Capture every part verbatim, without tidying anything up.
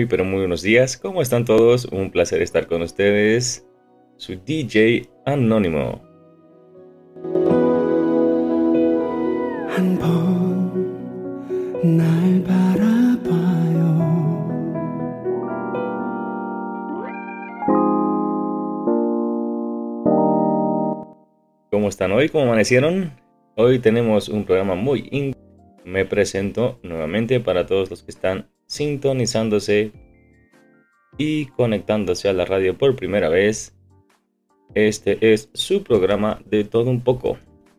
Muy, pero muy buenos días. ¿Cómo están todos? Un placer estar con ustedes. Su D J Anónimo. ¿Cómo están hoy? ¿Cómo amanecieron? Hoy tenemos un programa muy in... Me presento nuevamente para todos los que están sintonizándose y conectándose a la radio por primera vez. Este es su programa de todo un poco.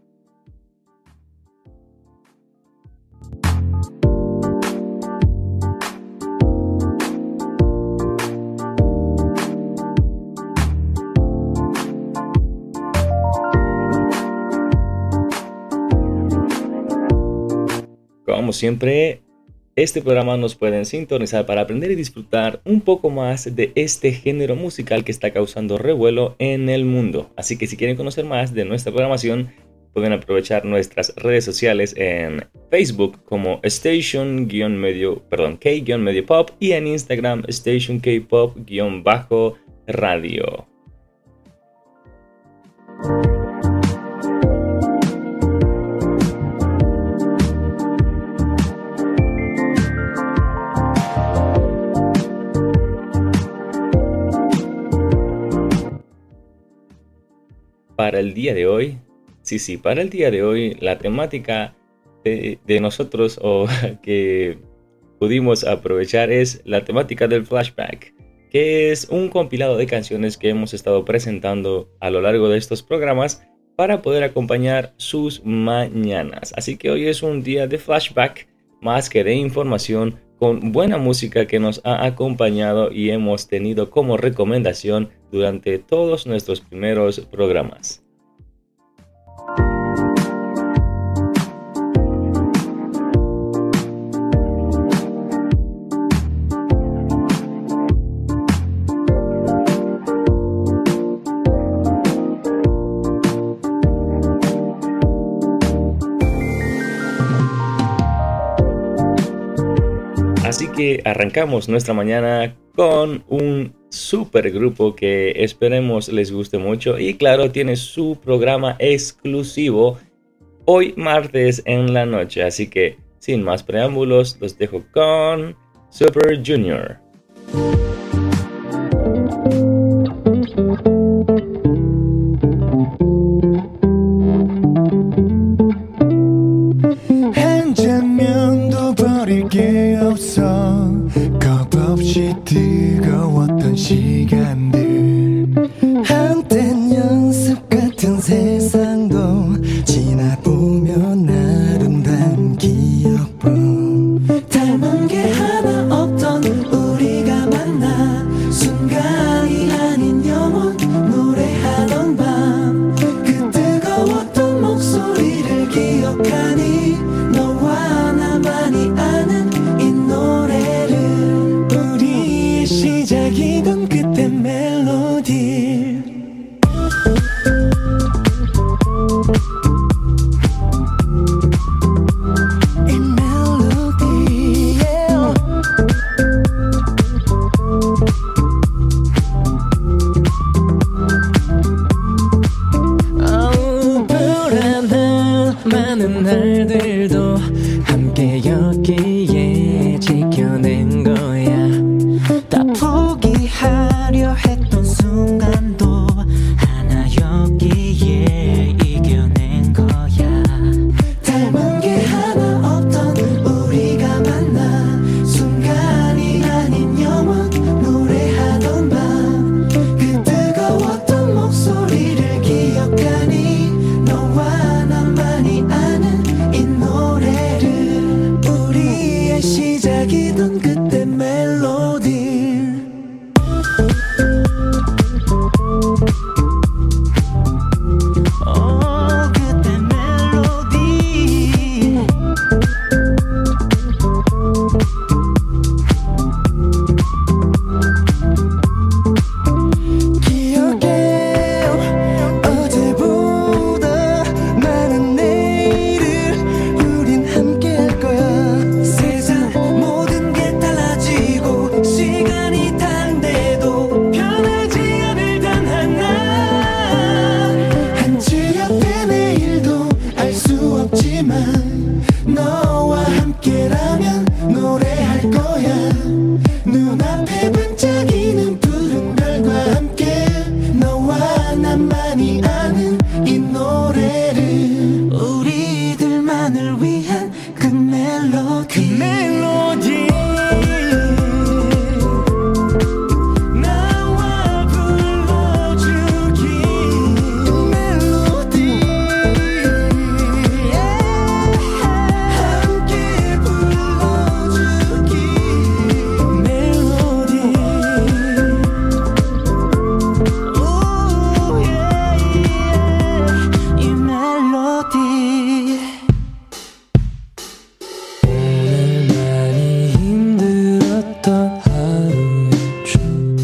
Como siempre, este programa nos pueden sintonizar para aprender y disfrutar un poco más de este género musical que está causando revuelo en el mundo. Así que si quieren conocer más de nuestra programación, pueden aprovechar nuestras redes sociales en Facebook como Station-Medio, perdón, K-Medio Pop y en Instagram Station K-Pop-Radio. Para el día de hoy, sí, sí, para el día de hoy, la temática de, de nosotros o que pudimos aprovechar es la temática del flashback, que es un compilado de canciones que hemos estado presentando a lo largo de estos programas para poder acompañar sus mañanas. Así que hoy es un día de flashback más que de información, con buena música que nos ha acompañado y hemos tenido como recomendación durante todos nuestros primeros programas. Así que arrancamos nuestra mañana con un super grupo que esperemos les guste mucho y claro, tiene su programa exclusivo hoy martes en la noche. Así que sin más preámbulos, los dejo con Super Junior. 게 없어 겁없이 뜨거웠던 시간들 한땐 연습 같은 세상도 지나보면 아름다운 기억뿐 닮은 게 하나 없던 우리가 만나 순간이 아닌 영원 노래하던 밤 그 뜨거웠던 목소리를 기억하니 너와 나만이 아는 시작이던 그때 멜로디 이 멜로디 yeah. oh, 불안한 많은 날들도 함께였기에 지켜낸 거야 다 포기하 시간이 단데도 변하지 않을 단 하나 한 주 옆에 내일도 알 수 없지만 너와 함께라면 노래할 거야 눈앞에 반짝이는 푸른 별과 함께 너와 나만이 아는 이 노래를 우리들만을 위한 그 멜로디 그 멜로디 나와 불러주기 멜로디 함께 불러주기 멜로디 오, yeah, yeah. 이 멜로디 오늘 많이 힘들었던 하루였죠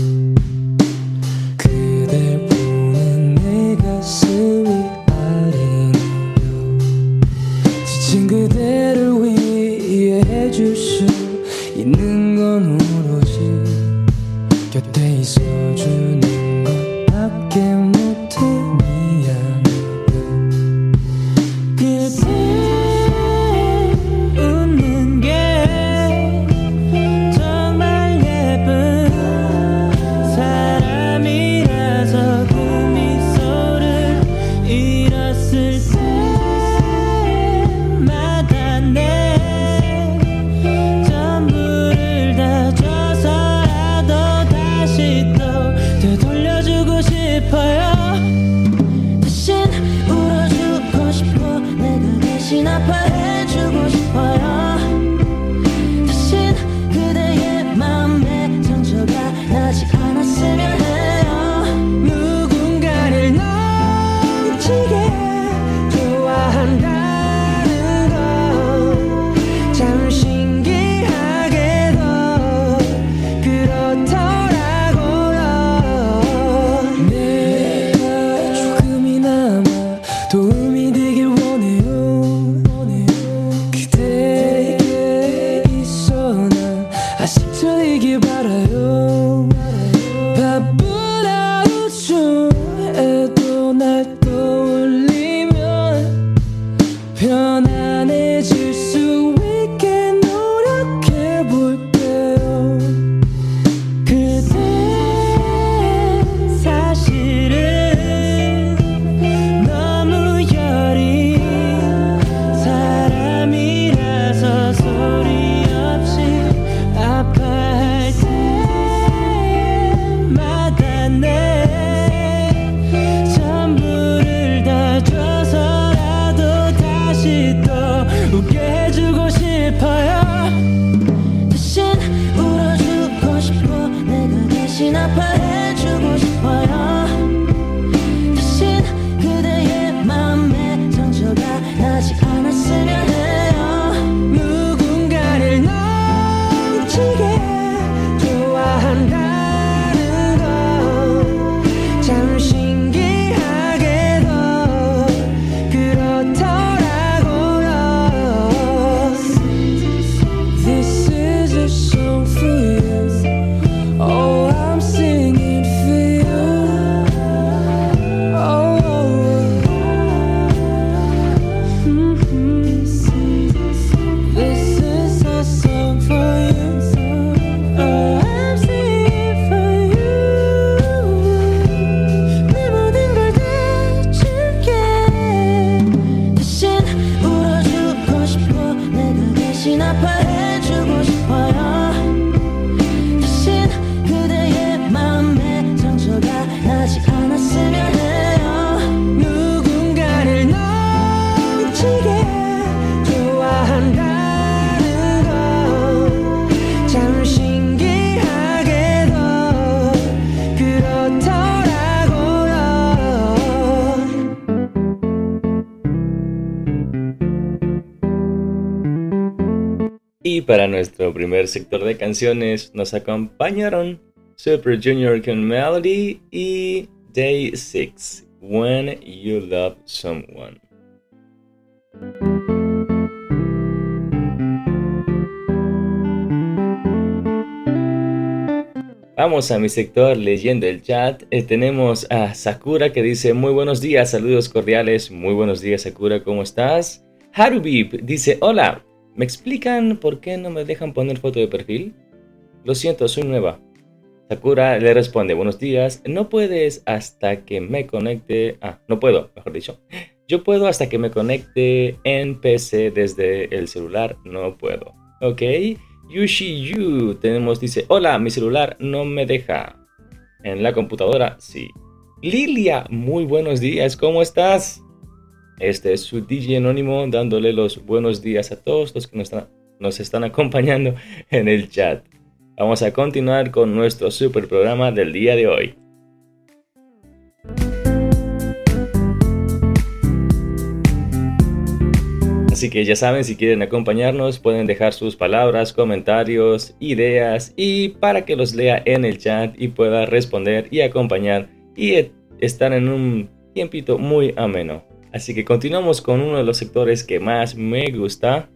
그댈 보는 내 가슴이 아리네요 지친 그대를 위해 해줄 수 있는 건 오로지 곁에 있어주는 것밖에 못해 미안해요 그대 웃는 게 정말 예쁜 사람이라서 그 미소를 잃었을 때마다 내 전부를 다 줘서라도 다시 또 되돌려주고 싶어요 대신 울어주고 싶어 내가 대신 아파해주고 싶어요 대신 그대의 마음에 상처가 나지 않았으면 해요 누군가를 넘치게 좋아한다는 건 참 신기하게도 그렇더라고요 내가 조금이나마 도움이 되길 원해요 그대에게 있어 난 아직 저이길 바라요 바쁜 하루중에도 날 떠올리면 편안해질 수 있게 노력해볼게요 그대 사실은 너무 여린 사람이라서 소리 없이 아파할 때마다 내 전부를 다 줘서라도 다시 또 웃게 해주고 싶어요 대신 울어주고 싶어 내가 대신 아파해주고 싶어요 대신 그대의 마음에 상처가 나지 않았으면 해요 누군가를 넘치게 좋아한다는 건 참 신기하게도 그렇더라고요 This is a song for you Oh I'm singing for you Oh mhm. This is a song for you Oh I'm singing for you 내 모든 걸 다 줄게 대신 울어주고 싶어 내가 대신 아파해주고 싶어요 대신 그대의 마음에 상처가 나지 않았으면 해요 누군가를 넘치게 좋아한다는 건 참 신기하게도 그렇더라고요 Y para nuestro primer sector de canciones nos acompañaron Super Junior con Melody y Day six, When You Love Someone. Vamos a mi sector leyendo el chat. Eh, tenemos a Sakura que dice muy buenos días, saludos cordiales. Muy buenos días Sakura, ¿cómo estás? Harubib dice hola, ¿me explican por qué no me dejan poner foto de perfil? Lo siento, soy nueva. Sakura le responde buenos días, no puedes hasta que me conecte... Ah, no puedo, mejor dicho. Yo puedo hasta que me conecte en P C desde el celular, no puedo. Ok. Yushi Yu tenemos, dice, hola, mi celular no me deja. En la computadora, sí. Lilia, muy buenos días, ¿cómo estás? Este es su D J anónimo dándole los buenos días a todos los que nos están, nos están acompañando en el chat. Vamos a continuar con nuestro super programa del día de hoy. Así que ya saben, si quieren acompañarnos, pueden dejar sus palabras, comentarios, ideas y para que los lea en el chat y pueda responder y acompañar y estar en un tiempito muy ameno. Así que continuamos con uno de los sectores que más me gusta.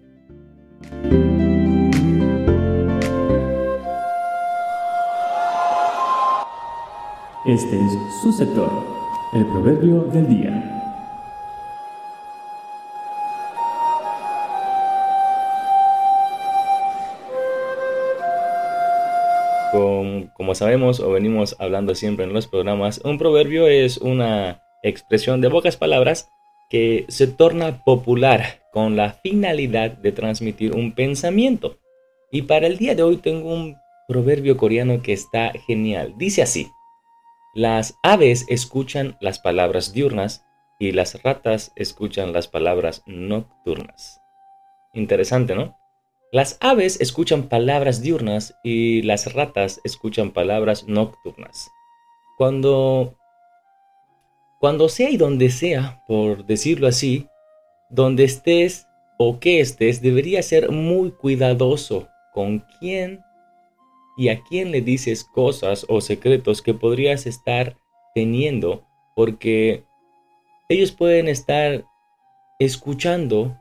Este es su sector, el proverbio del día. Como, como sabemos o venimos hablando siempre en los programas, un proverbio es una expresión de pocas palabras que se torna popular con la finalidad de transmitir un pensamiento. Y para el día de hoy tengo un proverbio coreano que está genial. Dice así: las aves escuchan las palabras diurnas y las ratas escuchan las palabras nocturnas. Interesante, ¿no? Las aves escuchan palabras diurnas y las ratas escuchan palabras nocturnas. Cuando, cuando sea y donde sea, por decirlo así, donde estés o que estés, deberías ser muy cuidadoso con quién y a quién le dices cosas o secretos que podrías estar teniendo, porque ellos pueden estar escuchando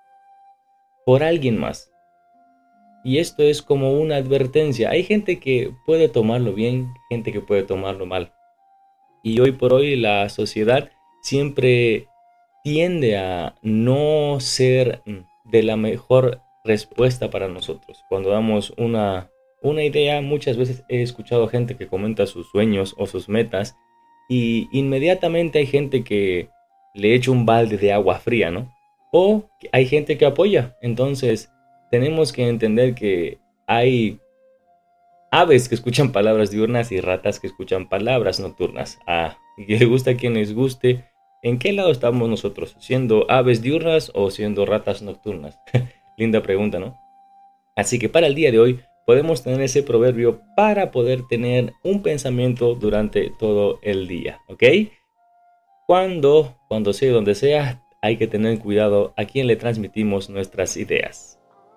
por alguien más. Y esto es como una advertencia. Hay gente que puede tomarlo bien, gente que puede tomarlo mal. Y hoy por hoy la sociedad siempre tiende a no ser de la mejor respuesta para nosotros. Cuando damos una, una idea, muchas veces he escuchado gente que comenta sus sueños o sus metas y inmediatamente hay gente que le echa un balde de agua fría, ¿no? O hay gente que apoya. Entonces tenemos que entender que hay aves que escuchan palabras diurnas y ratas que escuchan palabras nocturnas. Ah, y que le gusta a quien les guste. ¿En qué lado estamos nosotros? ¿Siendo aves diurnas o siendo ratas nocturnas? Linda pregunta, ¿no? Así que para el día de hoy podemos tener ese proverbio para poder tener un pensamiento durante todo el día, ¿ok? Cuando, cuando sea donde sea, hay que tener cuidado a quién le transmitimos nuestras ideas.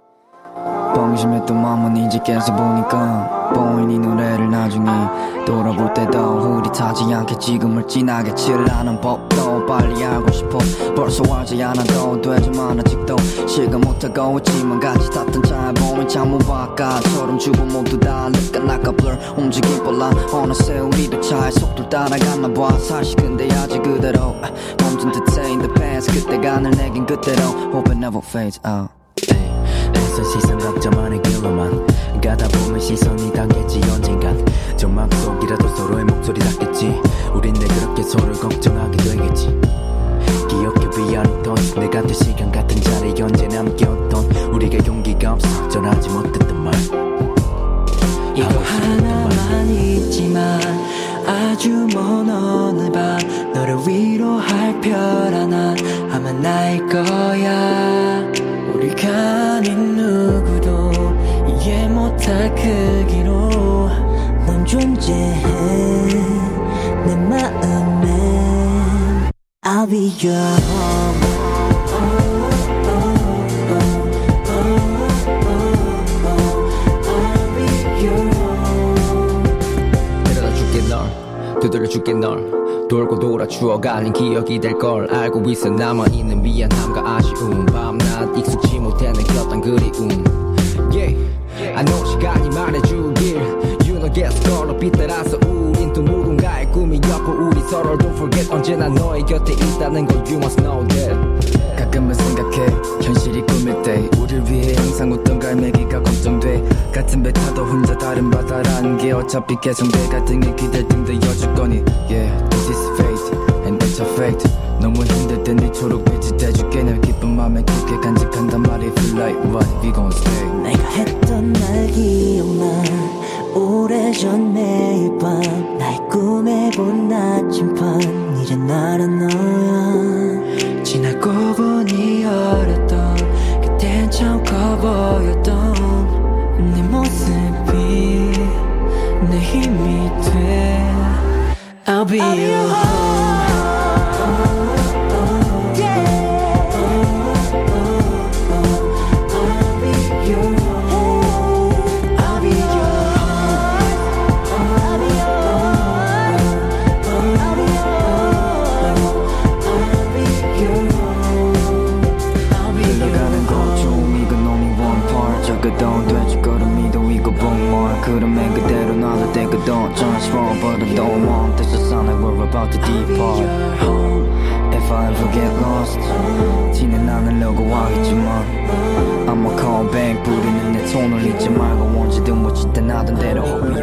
방심했던 맘은 이제 깨서 보니까 보인 이 노래를 나중에 돌아볼 때도 흐릿하지 않게 지금을 진하게 칠하는 법도 빨리 알고 싶어 벌써 알지 않아도 되지만 아직도 실감 못하고 있지만 같이 탔던 차에 보인 창문 바깥처럼 주부 모두 다 느껴나가 blur 움직임 빨라 어느새 우리도 차의 속도를 따라갔나 봐 사실 근데 아직 그대로 멈춘 듯해 in the past 그때가 늘 내겐 그대로 hope it never fades out. 시선 각자만의 길로만 가다 보면 시선이 당겠지 언젠간 정막 속이라도 서로의 목소리 닿겠지 우린 내 그렇게 서로를 걱정하게 되겠지 기억해 비어있던 내 같은 시간 같은 자리에 언제 남겼던 우리가 용기가 없어 전하지 못했던 말 이거 하나만 있지만 아주 먼 어느 밤 너를 위로할 별 하나 아마 나일 거야 우리가 아닌 누구도 이해 못할 크기로 넌 존재해 내 마음에 I'll be your home 두드려줄게 널 돌고 돌아 추억 알린 기억이 될 걸 알고 있어 남아있는 미안함과 아쉬움 밤낮 익숙지 못해 느꼈던 그리움 Yeah, I know 시간이 말해주길 You know forget 서로 빗따라서 우린 또 누군가의 꿈이었고 우리 서로를 don't forget 언제나 너의 곁에 있다는 걸 you must know that. 가끔은 생각해 현실이 꿈일 때 우릴 위해 항상 웃던 갈매기가 걱정돼. 같은 배 타도 혼자 다른 바다라는 게 어차피 개성돼. 갈등에 기댈 등 되어줄 거니 yeah this is fate and it's a fact. 너무 힘들 땐 네 초록빛이 돼줄게. 널 기쁜 맘에 깊게 간직한단 말이 feel like what we gon' stay. 내가 했던 날 기억나 오래전 매일 밤 나의 꿈에 본 나침반 이제 나란 너야. 지나고 보니 어렸던 그땐 참 커 보였던 내 모습이 내 힘이 돼. I'll be your home. don't 돼줄 거를 믿어 이거 boom 그러면 그대로 놔둘 때 그 don't transform but I don't want this is sound like we're about to depart. If I ever get lost 티는 안 나려고 하겠지만 I'ma call back 부리는 내 톤을 잊지 말고 언제든 묻힐 때 나던 대로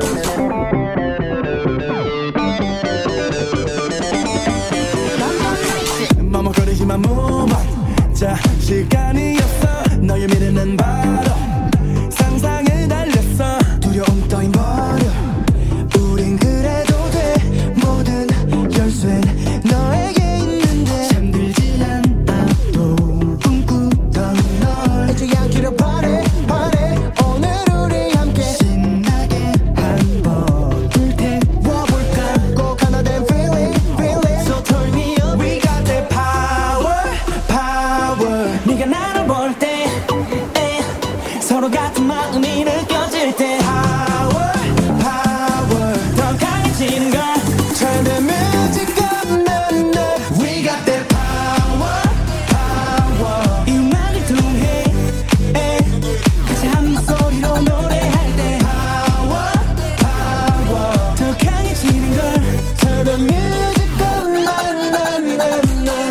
머뭇거리지만 move on 자 시간이었어 너의 미래는 바로 상상을 달렸어 두려움 따윈 버려 우린 그래도 돼 모든 열쇠는 너에게 있는데 잠들지 않아도 꿈꾸던 널 잊지 않기로 바래 바래 오늘 우리 함께 신나게 한번 불태워볼까 꼭 하나 된 feeling feeling So turn me up We got that power power 네가 나를 볼 때 서로 같은 마음이 느껴질 때 Power, power 더 강해지는 걸 Turn the music up, no, no We got that power, power 이 음악을 통해 같이 한 목소리로 노래할 때 Power, power 더 강해지는 걸 Turn the music up, no, no, no, no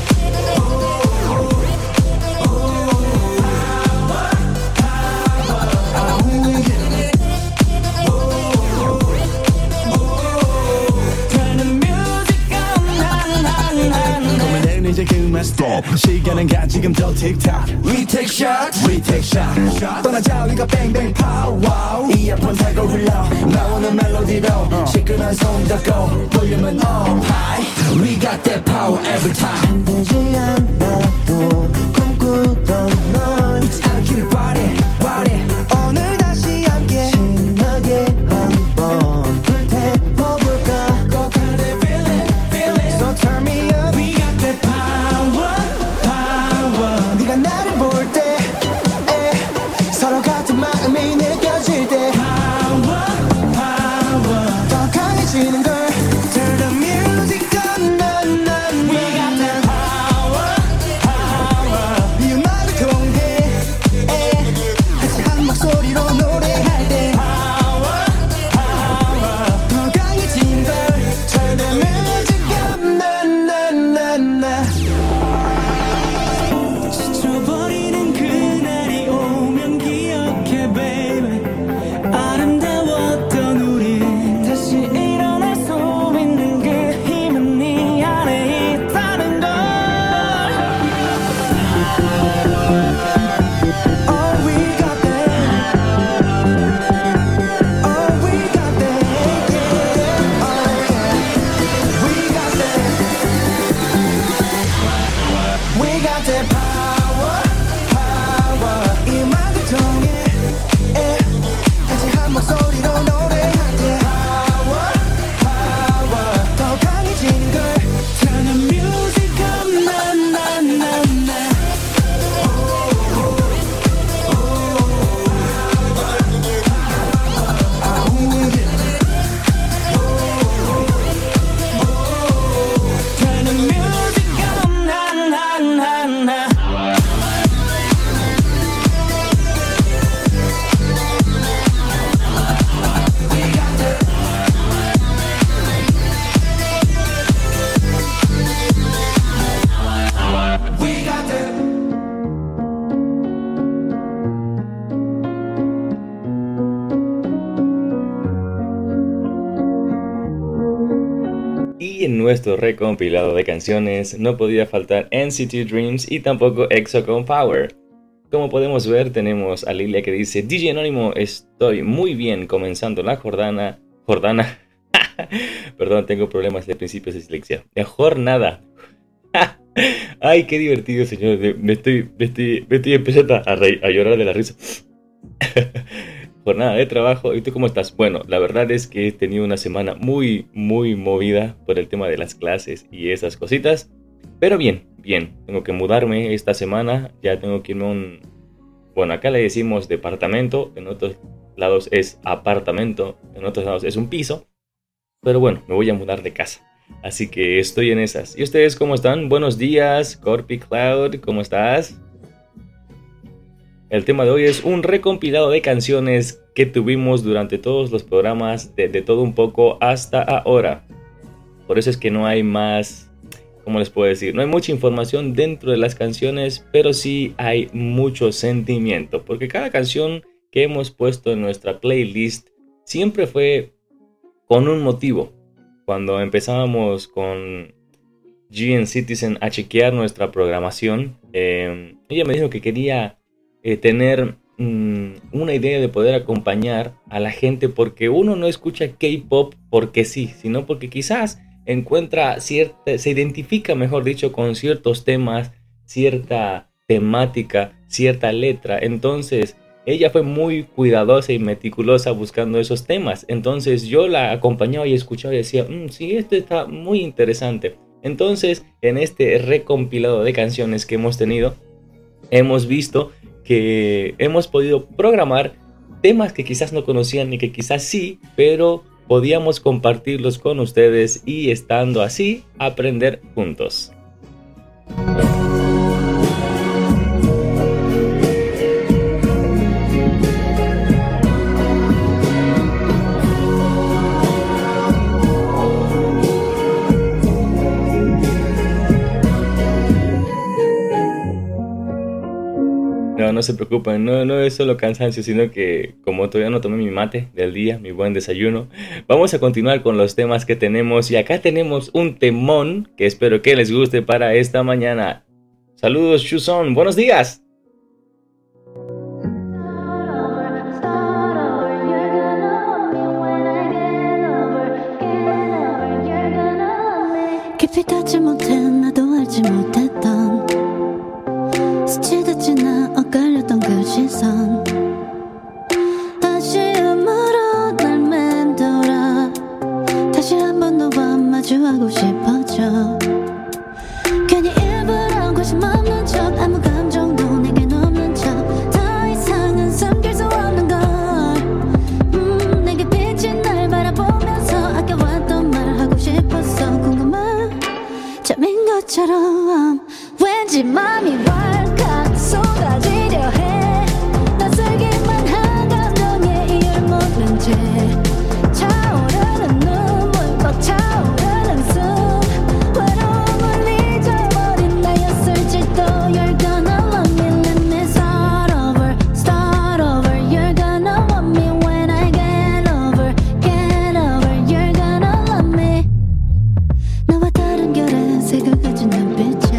이제 그만 stop 시간은 가 지금도 틱탁 We take shots We take shots 떠나자 우리가 bang bang power 이어폰 달고 흘러 나오는 멜로디로 시끄러운 손 잡고 볼륨은 up high We got that power every time 되지 않아도 꿈꾸던 널 잊지 않기를 바래 바래 오늘 다시 함께 신나게 한번 불태워볼까 꼭 하나 된 feeling feeling So turn me up We got that power power 네가 나를 볼 때 서로 같은 마음이 느껴질 때 Power power 더 강해지는 걸 Turn the music up no, no, no. We got that power power 이 음악을 통해 같이 한 목소리로 노래할 때 Power power 더 강해지는 걸 Turn the music up no, no, no, no. 지쳐버리는 그날이 오면 기억해 baby 아름다웠던 우리 다시 일어나서 Y en nuestro recompilado de canciones no podía faltar N C T Dreams y tampoco EXO con Power. Como podemos ver, tenemos a Lilia que dice: D J Anónimo, estoy muy bien comenzando la Jordana. Jordana. Perdón, tengo problemas de principios de dislexia. De jornada. Ay, qué divertido, señor. Me estoy, me estoy, me estoy empezando a, reír, a llorar de la risa. Jornada de trabajo. ¿Y tú cómo estás? Bueno, la verdad es que he tenido una semana muy, muy movida por el tema de las clases y esas cositas. Pero bien, bien. Tengo que mudarme esta semana. Ya tengo que irme a un... Bueno, acá le decimos departamento. En otros lados es apartamento. En otros lados es un piso. Pero bueno, me voy a mudar de casa. Así que estoy en esas. ¿Y ustedes cómo están? Buenos días, Corpi Cloud. ¿Cómo estás? El tema de hoy es un recompilado de canciones que tuvimos durante todos los programas, de, de todo un poco hasta ahora. Por eso es que no hay más, ¿cómo les puedo decir? No hay mucha información dentro de las canciones, pero sí hay mucho sentimiento. Porque cada canción que hemos puesto en nuestra playlist siempre fue con un motivo. Cuando empezábamos con G N Citizen a chequear nuestra programación, eh, ella me dijo que quería eh, tener mm, una idea de poder acompañar a la gente, porque uno no escucha K-pop porque sí, sino porque quizás encuentra cierta, se identifica, mejor dicho, con ciertos temas, cierta temática, cierta letra. Entonces ella fue muy cuidadosa y meticulosa buscando esos temas. Entonces yo la acompañaba y escuchaba y decía, mmm, sí, esto está muy interesante. Entonces, en este recompilado de canciones que hemos tenido, hemos visto que hemos podido programar temas que quizás no conocían y que quizás sí, pero podíamos compartirlos con ustedes y, estando así, aprender juntos. No, no se preocupen, no, no es solo cansancio, sino que como todavía no tomé mi mate del día, mi buen desayuno, vamos a continuar con los temas que tenemos. Y acá tenemos un temón que espero que les guste para esta mañana. Saludos, Shuzon, buenos días. 스치듯지나 엇갈렸던 그 시선 아쉬움으로 날 맴돌아 다시 한 번 너와 마주하고 싶어져 괜히 일부러 관심 없는 척 아무 감정도 내겐 없는 척 더 이상은 숨길 수 없는 걸 음, 내게 비친 날 바라보면서 아껴왔던 말 하고 싶었어 궁금한 잠인 것처럼 왠지 맘이 왈칵 쏟아지려 해 낯설기만 한 감정에 이유를 모른 채 차오르는 눈물 벅 차오르는 숨 외로움을 잊어버린 나였을지도 You're gonna love me, let me start over Start over, you're gonna want me when I get over Get over, you're gonna love me 나와 다른 결의 색을 가진 눈빛에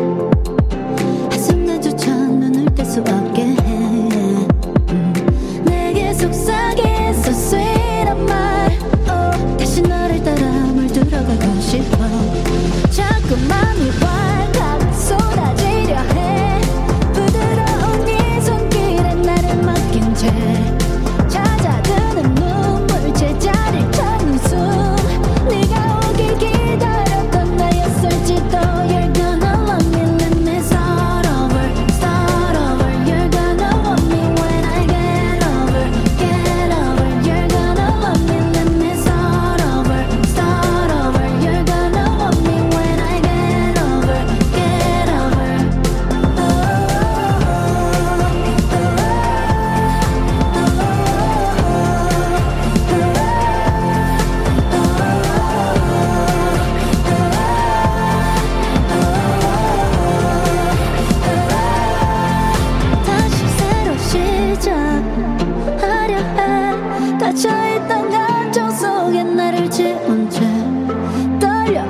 한순간조차 눈을 뗄 수 없게 해 음. 내게 속삭인 so sweet한 말 oh. 다시 너를 따라 물들어가고 싶어 자꾸 맘이 왈칵 쏟아지려 해 부드러운 네 손길에 나를 맡긴 채 찾아드는 눈물 제자리를 찾는 숨 네가 오길 기다렸던 나였을지도 You're gonna love me, let me start over Start over, you're gonna want me when I get over Get over, you're gonna love me, let me start over Start over, you're gonna want me when I get over Get over 다시 새로 시작하려 해 갇혀있던 감정 속에 나를 지운 채 떨려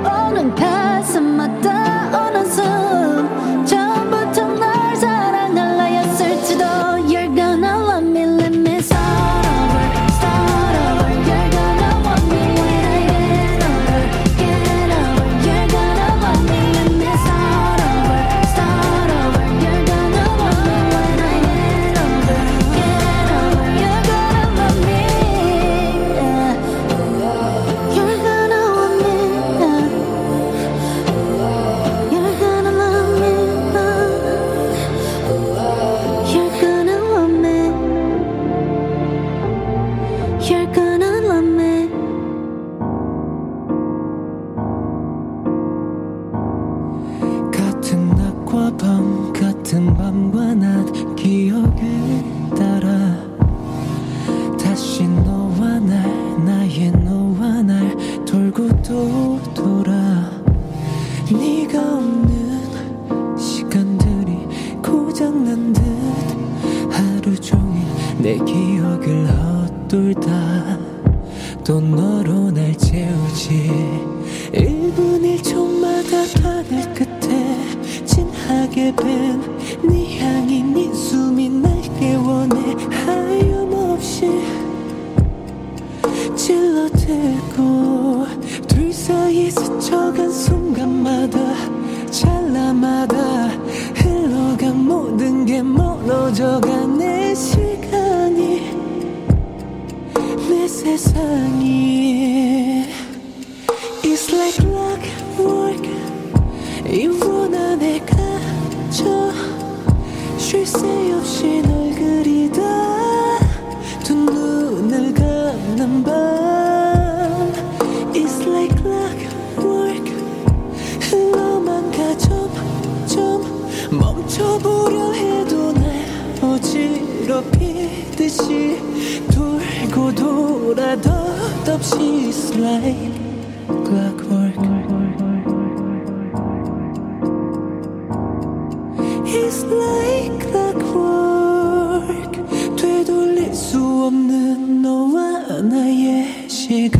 돌고 또 돌아 네가 없는 시간들이 고장난 듯 하루 종일 내 기억을 헛돌다 또 너로 날 채우지 일 분 일 초마다 하늘 끝에 진하게 밴 네 향이 네 숨이 날 깨워내 하염없이 찔러대고 둘 사이 스쳐간 순간마다 찰나마다 흘러간 모든 게 멀어져간 내 시간이 내 세상이 It's like clockwork 이 원한에 갇혀 쉴 새 없이 널 그리다 두 눈을 감는 밤 It's like clockwork 흘러만 가 점점 멈춰보려 해도 날 어지럽히듯이 돌고 돌아 덧없이 It's like clockwork It's like clockwork 되돌릴 수 없는 너와 나의 시간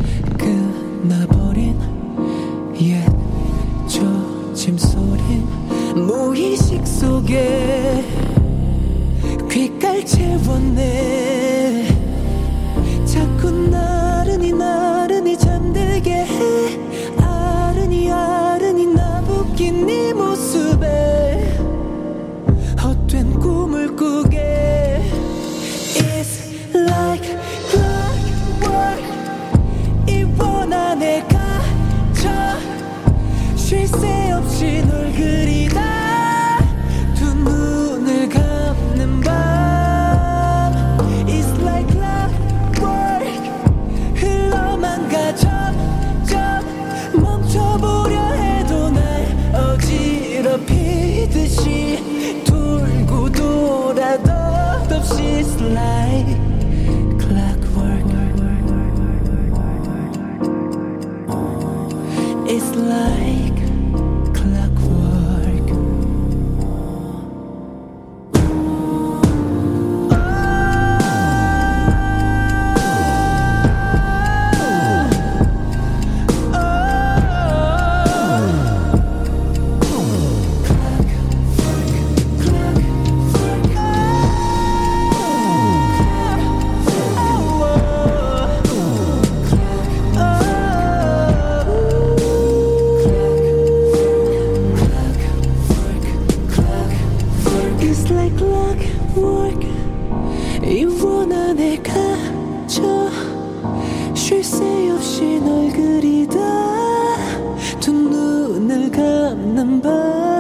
끝나버린 옛 조짐소린 무의식 속에 귓갈 채웠네 자꾸 나른히 나른히 잠들게 해 아른히 아른히 나부낀 네 모습에 헛된 꿈을 꾸게 It's like clockwork 이 원한에 갇혀 쉴 새 없이 널 그리다 두 눈을 감는 밤 It's like clockwork 흘러만 가 점점 멈춰보려 해도 날 어지럽히듯이 돌고 돌아 덧없이 It's like clockwork It's like clockwork It's like clockwork 이 원한에 갇혀 쉴 새 없이 널 그리다 두 눈을 감는 밤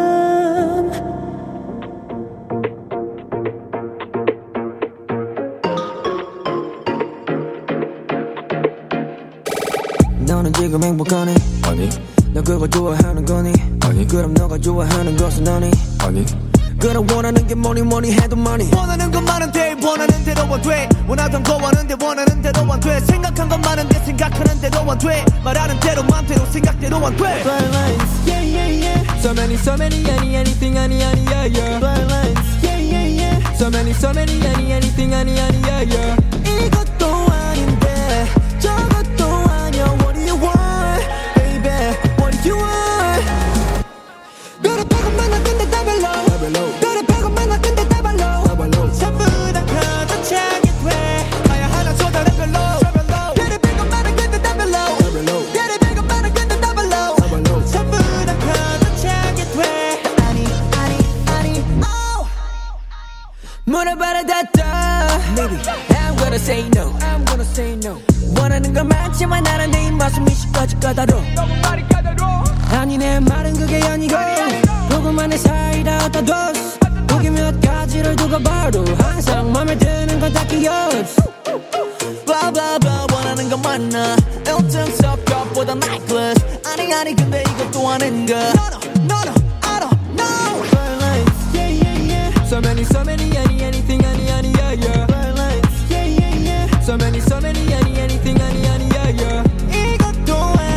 너는 지금 행복하니? 아니 너 그걸 좋아하는 거니? 아니 그럼 너가 좋아하는 것은 너니? 아니 그럼 원하는 게 뭐니 뭐니 해도 money 원하는 것 많은데 원하는 대로 안 돼 원하던 거 원하는데 원하는 대로 안 돼 생각한 것 많은데 생각하는 대로 안 돼 말하는 대로 맘대로 생각대로 안 돼 Blindlines, yeah yeah yeah So many so many any anything any any yeah yeah Blindlines, yeah yeah yeah So many so many any anything any any yeah yeah 이것도 아닌데 저것도 아니야 What do you want, baby What do you want 너를 보고만 나 근데 다 별로 너를 보고만 나 근데 다 별로 전부 다 가득차게 돼 마야 하나 쏟아내 별로 너를 보고만 나 근데 다 별로 너를 보고만 나 근데 다 별로 전부 다 가득차게 돼 아니 아니 아니 oh 문을 바라 닫아 Maybe I'm gonna say no I'm gonna say no 원하는 건 많지만 나는 내 입맛은 미식까지 까다로워 너무 말이 까다로워 아니 내 말은 그게 아니고 조금만의 사이다 어디다 뒀어 고기 몇 가지를 두고 봐도 항상 맘에 드는 건 딱히 없어 Blah blah blah 원하는 건 많아 일등 섞어보다 necklace 아니 아니 근데 이것도 아닌가 No no no no I don't know Blindlines yeah yeah yeah So many so many any anything any any yeah yeah Blindlines yeah yeah yeah So many so many any anything any any yeah yeah 이것도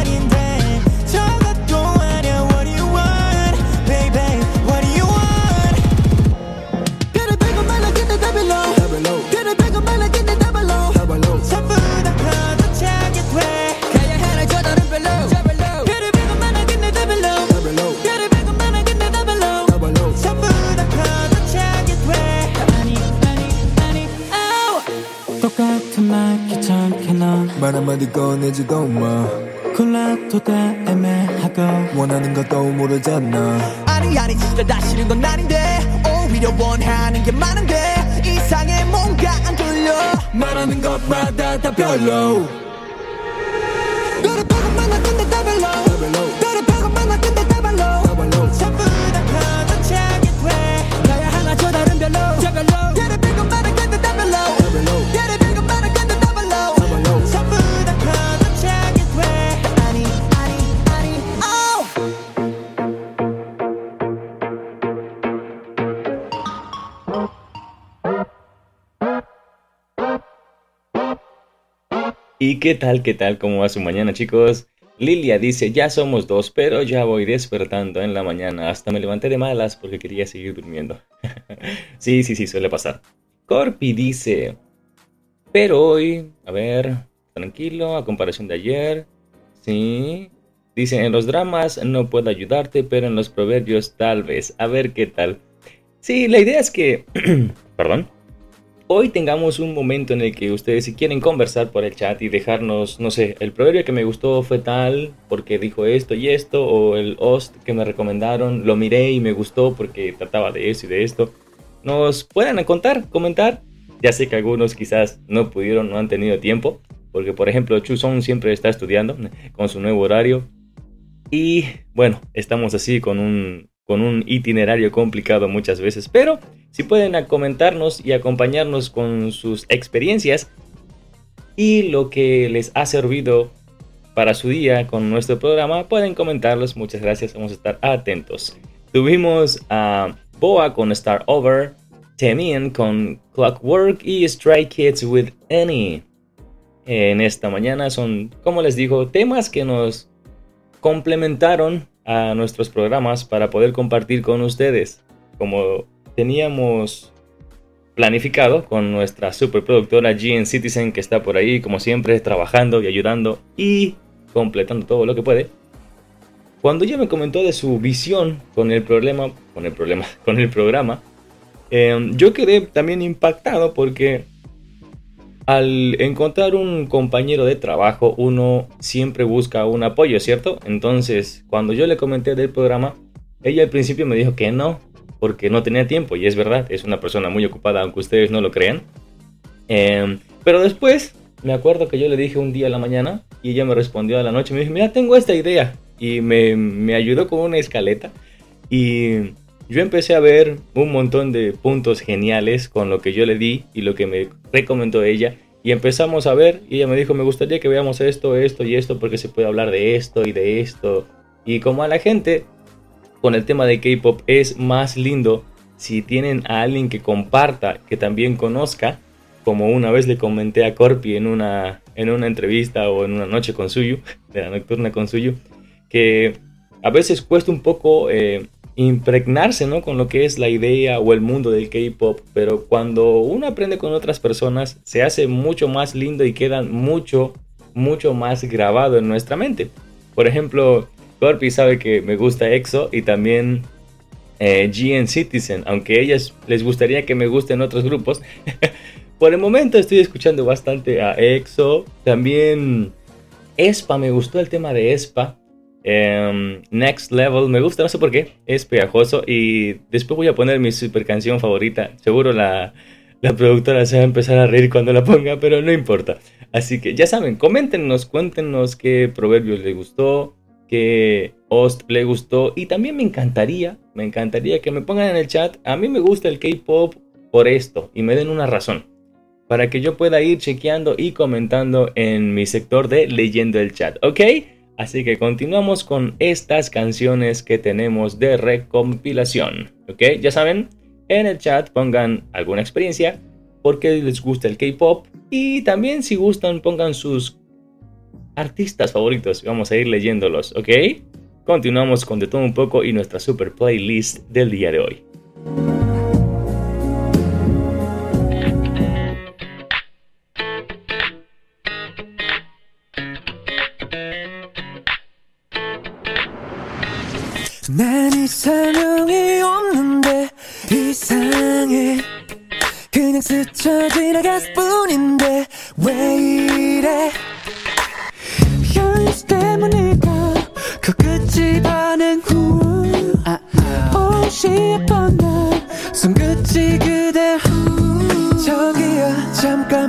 한마디 꺼내지도 마 골라도 돼 애매하고 원하는 것도 모르잖아 아니 아니 진짜 다 싫은 건 아닌데 오히려 원하는 게 많은데 이상해 뭔가 안 들려 말하는 것마다 다 별로 너를 보고 만났던데 다 별로 너를 보고 만났던데 다 별로 전부 다 커져 차게 돼 나야 하나 저 다른 별로 저 별로 너를 보고 만났던데 다 별로 너를 보고 만났던데 다 별로 전부 다 커져 차게 돼 아니 아니 아니 ¿Y qué tal, qué tal? ¿Cómo va su mañana, chicos? Lilia dice, ya somos dos, pero ya voy despertando en la mañana. Hasta me levanté de malas porque quería seguir durmiendo. sí, sí, sí, suele pasar. Corpi dice, pero hoy, a ver, tranquilo, a comparación de ayer. Sí. Dice, en los dramas no puedo ayudarte, pero en los proverbios tal vez. A ver qué tal. Sí, la idea es que... Perdón. Hoy tengamos un momento en el que ustedes si quieren conversar por el chat y dejarnos, no sé, el proverbio que me gustó fue tal porque dijo esto y esto, o el host que me recomendaron, lo miré y me gustó porque trataba de eso y de esto. Nos puedan contar, comentar. Ya sé que algunos quizás no pudieron, no han tenido tiempo, porque por ejemplo Chusong siempre está estudiando con su nuevo horario. Y bueno, estamos así con un... con un itinerario complicado muchas veces, pero si pueden comentarnos y acompañarnos con sus experiencias y lo que les ha servido para su día con nuestro programa, pueden comentarlos. Muchas gracias, vamos a estar atentos. Tuvimos a Boa con Start Over, Temin con Clockwork y Stray Kids with Annie. En esta mañana son, como les digo, temas que nos complementaron a nuestros programas para poder compartir con ustedes, como teníamos planificado con nuestra superproductora G N Citizen, que está por ahí como siempre trabajando y ayudando y completando todo lo que puede. Cuando ella me comentó de su visión con el problema, con el problema, con el programa, eh, yo quedé también impactado porque al encontrar un compañero de trabajo, uno siempre busca un apoyo, ¿cierto? Entonces, cuando yo le comenté del programa, ella al principio me dijo que no, porque no tenía tiempo. Y es verdad, es una persona muy ocupada, aunque ustedes no lo crean. Eh, pero después, me acuerdo que yo le dije un día a la mañana, y ella me respondió a la noche, me dijo, mira, tengo esta idea. Y me, me ayudó con una escaleta. Y yo empecé a ver un montón de puntos geniales con lo que yo le di y lo que me recomendó ella. Y empezamos a ver y ella me dijo, me gustaría que veamos esto, esto y esto porque se puede hablar de esto y de esto. Y como a la gente con el tema de K-pop es más lindo si tienen a alguien que comparta, que también conozca, como una vez le comenté a Corpi en una, en una entrevista o en una noche con Suyu, de la nocturna con Suyu, que a veces cuesta un poco eh, impregnarse, ¿no?, con lo que es la idea o el mundo del K-pop, pero cuando uno aprende con otras personas se hace mucho más lindo y queda mucho, mucho más grabado en nuestra mente. Por ejemplo, Corpi sabe que me gusta EXO y también eh, G N Citizen, aunque a ellas les gustaría que me gusten otros grupos. Por el momento estoy escuchando bastante a EXO, también aespa, me gustó el tema de aespa. Um, Next Level me gusta, no sé por qué, es pegajoso. Y después voy a poner mi super canción favorita. Seguro la, la productora se va a empezar a reír cuando la ponga, pero no importa. Así que ya saben, coméntenos, cuéntenos qué proverbios les gustó, qué host le gustó. Y también me encantaría, me encantaría que me pongan en el chat, a mí me gusta el K-pop por esto, y me den una razón, para que yo pueda ir chequeando y comentando en mi sector de leyendo el chat, ¿ok? Así que continuamos con estas canciones que tenemos de recompilación, ¿ok? Ya saben, en el chat pongan alguna experiencia, por qué les gusta el K-pop, y también si gustan pongan sus artistas favoritos, vamos a ir leyéndolos, ¿ok? Continuamos con de todo un poco y nuestra super playlist del día de hoy. 난 이상형이 없는데 이상해 그냥 스쳐 지나갈 뿐인데 왜 이래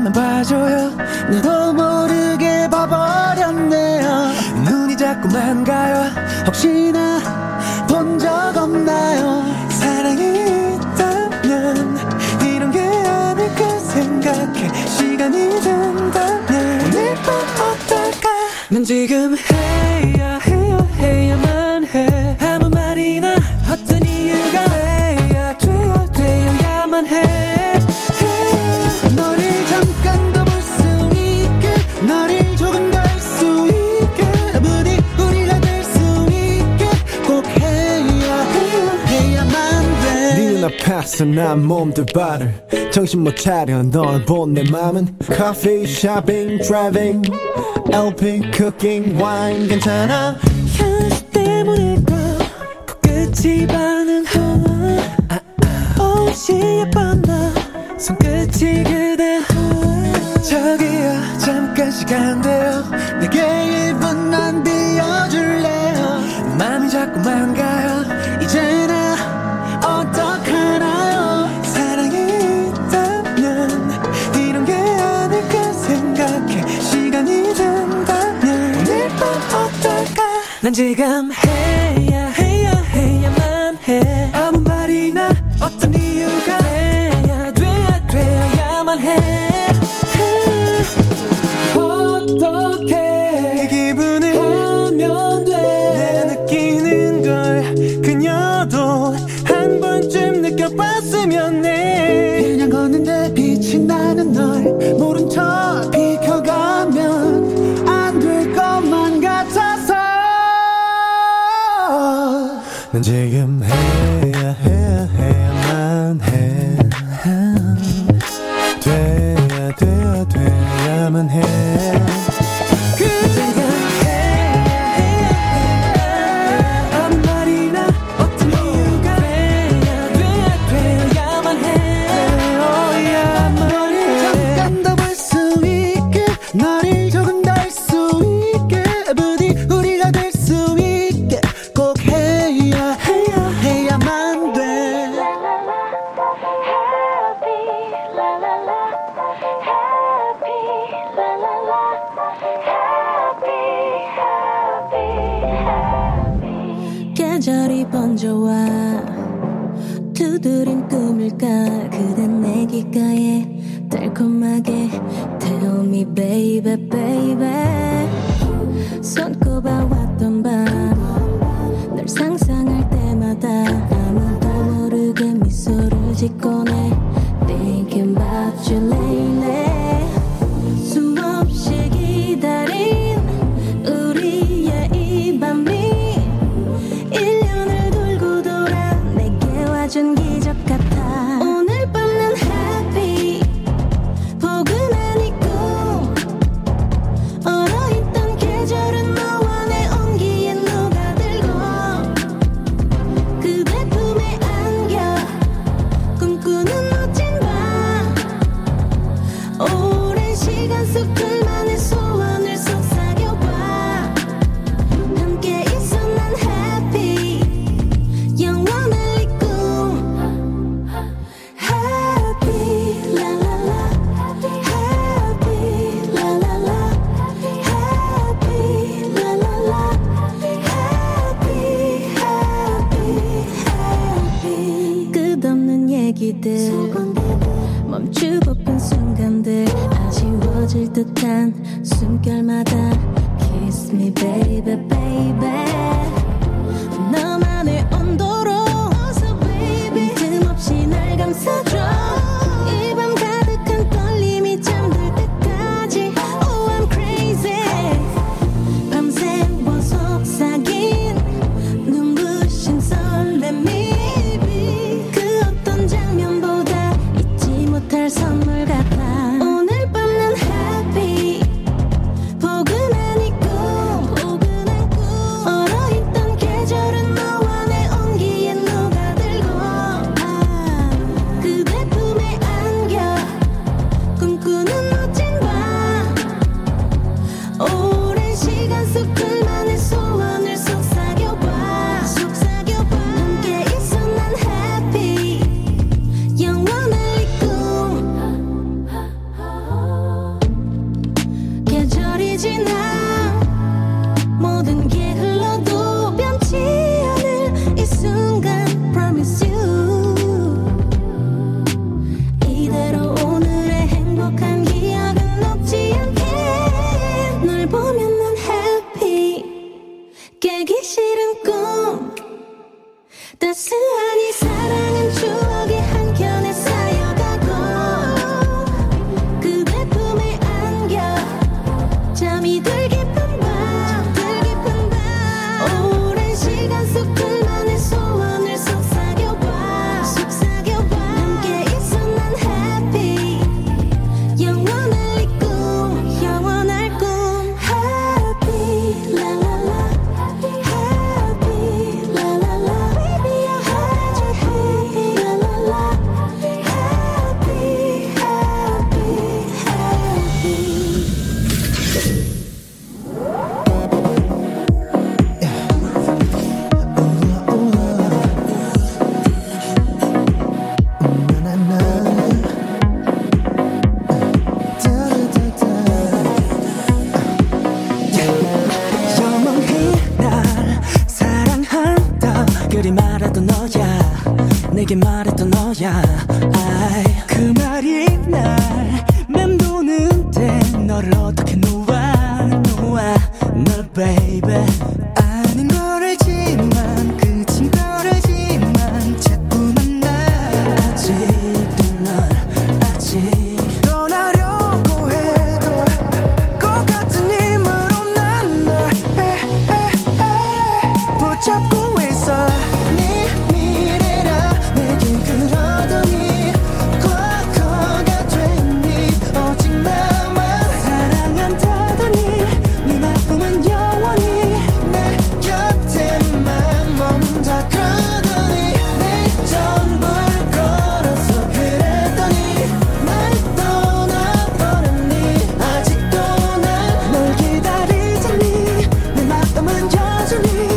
번만 봐줘요. 나도 모르게 봐버렸네요. 눈이 자꾸만 가요. 혹시나 본 적 없나요? 사랑이 있다면 이런 게 아닐까 생각해. 시간이 된다면 오늘 밤 어떨까? 난 지금 해야 해야 해야만 해. 아무 말이나 어떤 이유가 돼야 돼야 되어야만 해. 너를 잠깐 더 볼 수 있게, 너를 조금 더 알 수 있게, 부디 우리가 될 수 있게 꼭 해야 해야 해야만 돼. 네 눈앞에서 난 몸둘 바를 정신 못 차려 널 본 내 맘은 커피, 쇼핑, 드라이빙, 엘피, 쿠킹, 와인 괜찮아. 현실 때문일까 코끝이 반응하나. 아, 아. 옷이 예뻤나 손끝이 그대. 저기요 잠깐 시간 돼요. 내게 일 분만 빌려줄래요. 맘이 자꾸만 가요. 이제 나 어떡하나요? 사랑이 있다면 이런 게 아닐까 생각해. 시간이 된다면 오늘 밤 어떨까? 난 지금 해야 해야 해야만 해. 아무 말이나 어떤 이유가 돼야 돼야 돼야만 해. 어떻게 이 기분을 하면 돼. 내가 느끼는 걸 그녀도 한 번쯤 느껴봤으면 해. 그냥 걷는데 빛이 나는 널 모른 척 비켜가면 안 될 것만 같아서. 난 지금 해야 해야 해야만 해. 돼야 돼야 돼야만 해. 너를 조금 더 알 수 있게, 부디 우리가 될 수 있게 꼭 해야 해야 해야만 돼. 계절이 번져와 두드린 꿈일까. 그댄 내 귓가에 달콤하게 Tell me baby baby. 손꼽아왔던 밤 널 상상할 때마다 아무도 모르게 미소를 짓곤 해. Thinking about you lately. 수없이 기다린 우리의 이 밤이 일 년을 돌고 돌아 내게 와준 기적 같아. 오늘 밤 난 happy. 포근한 이 꿈 얼어있던 계절은 너와 내 온기에 녹아들고 그대 품에 안겨 꿈꾸는 멋진 밤. 오랜 시간 속 둘만의 소원을 속삭여봐. 함께 있어 난 happy. 영원할 이 꿈 happy la la la. Happy la la la. Happy la la la. Happy happy happy. 끝없는 얘기들 멈추고픈 순간들 아쉬워질 듯한 숨결마다 Kiss me baby baby. 너만의 온도로 어서 baby 틈없이 날 감싸줘. 이 밤 가득한 떨림이 잠들 때까지 Oh I'm crazy. 밤새워 속삭인 눈부신 설렘이 그 어떤 장면보다 잊지 못할 선물 같아. 오늘 밤 난 happy. 포근한 이 꿈 얼어 깨기 싫은 꿈 따스한 이 사랑은 추억의 한켠에 쌓여가고 그대 품에 안겨 잠이 들 깊은 밤, 들 깊은 밤 오랜 시간 속 둘만의 소원을 속삭여봐 속삭여봐 함께 있어 난 happy 영원할 이 꿈 영원할 꿈 happy la la la happy la la la baby you're happy la la la happy happy happy 영원히 날 사랑한다 그리 말했던 너야 내게 말했던 너야 아이, 그 말이 날 맴도는데 너를 어떻게 놓아 놓아 널 baby 아닌 걸 알지만 그친 걸 알지만 자꾸만 날 아직도 널 아직 떠나려고 해도 것 같은 힘으로 난 널 붙잡고 있어 네 미래라 내게 그러더니 과거가 됐니 오직 나만 사랑한다더니 네 마음은 영원히 내 곁에만 머문다 그러더니 내 전부를 걸어서 그랬더니 날 떠나버렸니 아직도 날 널 기다리자니 내 마음은 여전히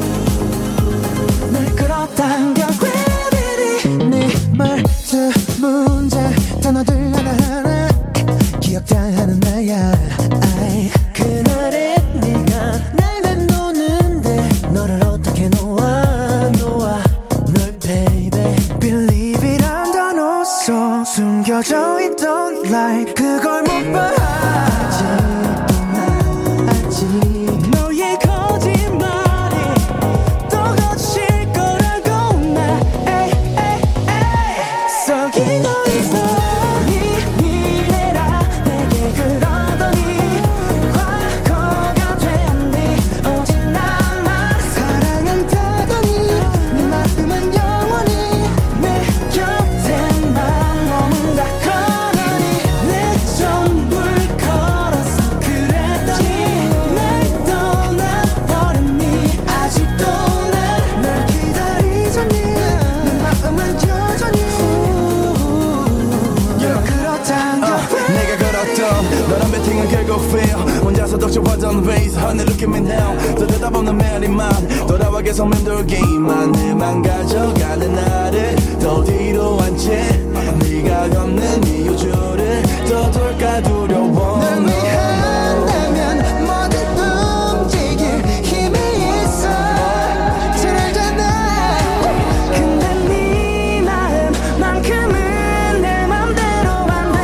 날 끌어당겨 gravity 네 말투 문장 단어들 하나하나 기억 다 하는 나야 아이, 그날의 네가 날 맴도는데 너를 어떻게 놓아 놓아 널 baby believe it 한 단어 속 숨겨져 있던 lie 그걸 못 봐 아직도 난 아직 너의 거짓말이 또 거칠 거라고 나 에이 에이 에이 속이고 있어 네 미래라 내게 그러더니 과거가 됐니 오직 나만 사랑한다더니 네 마음은 영원히 내 곁에만 머문다 그러더니 내 전부를 걸어서 그랬더니 날 떠나버렸니 아직도 날 널 기다리자니 내 마음은 여전히 그렇단가 내가 걸었던 너란 배팅은 결국 fail 혼자서 독촉하던 ways 하늘 look at me now 또 대답없는 메아리만 돌아와 계속 맴돌기만 내만 가져가는 나를 더 뒤로 한채 네가 걷는 이유주를 떠돌까 두려워 널 위한다면 뭐든 움직일 힘이 있어 잘 알잖아 근데 네 마음만큼은 내 맘대로 안돼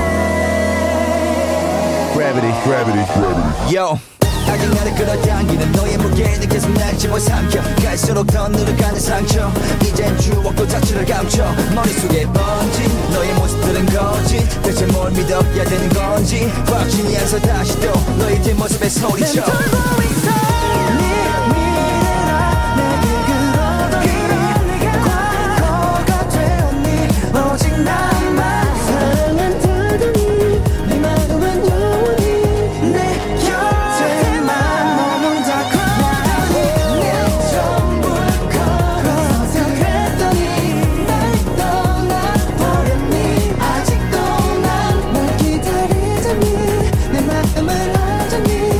Gravity, gravity, gravity. Yo. 아직 나를 끌어당기는 너의 무게는 계속 날 집어삼켜 갈수록 더 늘어가는 상처 이젠 추억도 자취를 감춰 머릿속에 번진 너의 모습들은 거짓 대체 뭘 믿어야 되는 건지 확신이 안 서 다시 또 너의 뒷모습에 소리쳐 날 돌고 있어 네 미래라 내게 그러더니 과거가 되었니 오직 나만 사랑한다더니 네 마음은 영원히 내 곁에만 머문다 그러더니 내 전부를 걸어서 그랬더니 날 떠나버렸니 아직도 난 널 기다리자니 내 마음을 알자니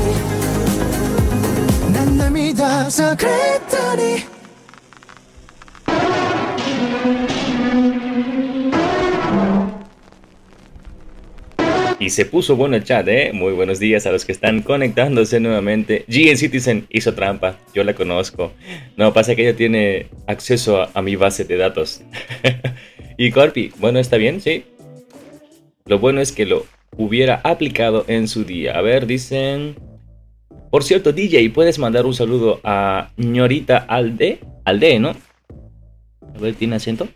난 널 믿어서 그랬더니 Y se puso bueno el chat, ¿eh? Muy buenos días a los que están conectándose nuevamente. G N Citizen hizo trampa, yo la conozco. No, pasa que ella tiene acceso a, a mi base de datos. Y Corpi, bueno, está bien, sí. Lo bueno es que lo hubiera aplicado en su día. A ver, dicen... Por cierto, D J, ¿puedes mandar un saludo a ñorita Alde? Alde, ¿no? A ver, ¿tiene acento?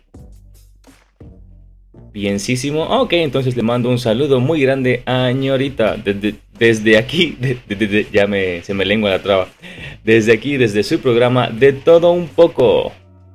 Bienísimo. Ok, entonces le mando un saludo muy grande a ñorita desde, desde aquí. De, de, de, de, ya me, se me lengua la traba. Desde aquí, desde su programa De Todo Un Poco.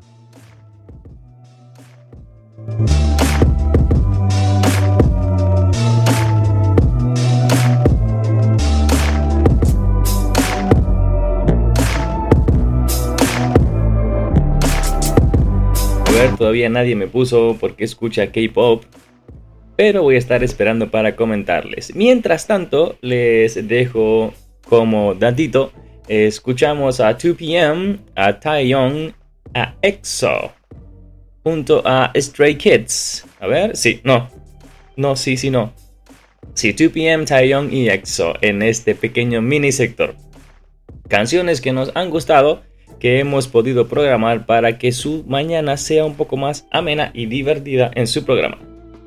Todavía nadie me puso porque escucha K-pop, pero voy a estar esperando para comentarles. Mientras tanto, les dejo como datito. Escuchamos a two P M, a Taeyong, a EXO, junto a Stray Kids. A ver, sí, no, no, sí, sí, no. Sí, two P M, Taeyong y EXO en este pequeño mini sector. Canciones que nos han gustado, que hemos podido programar para que su mañana sea un poco más amena y divertida en su programa.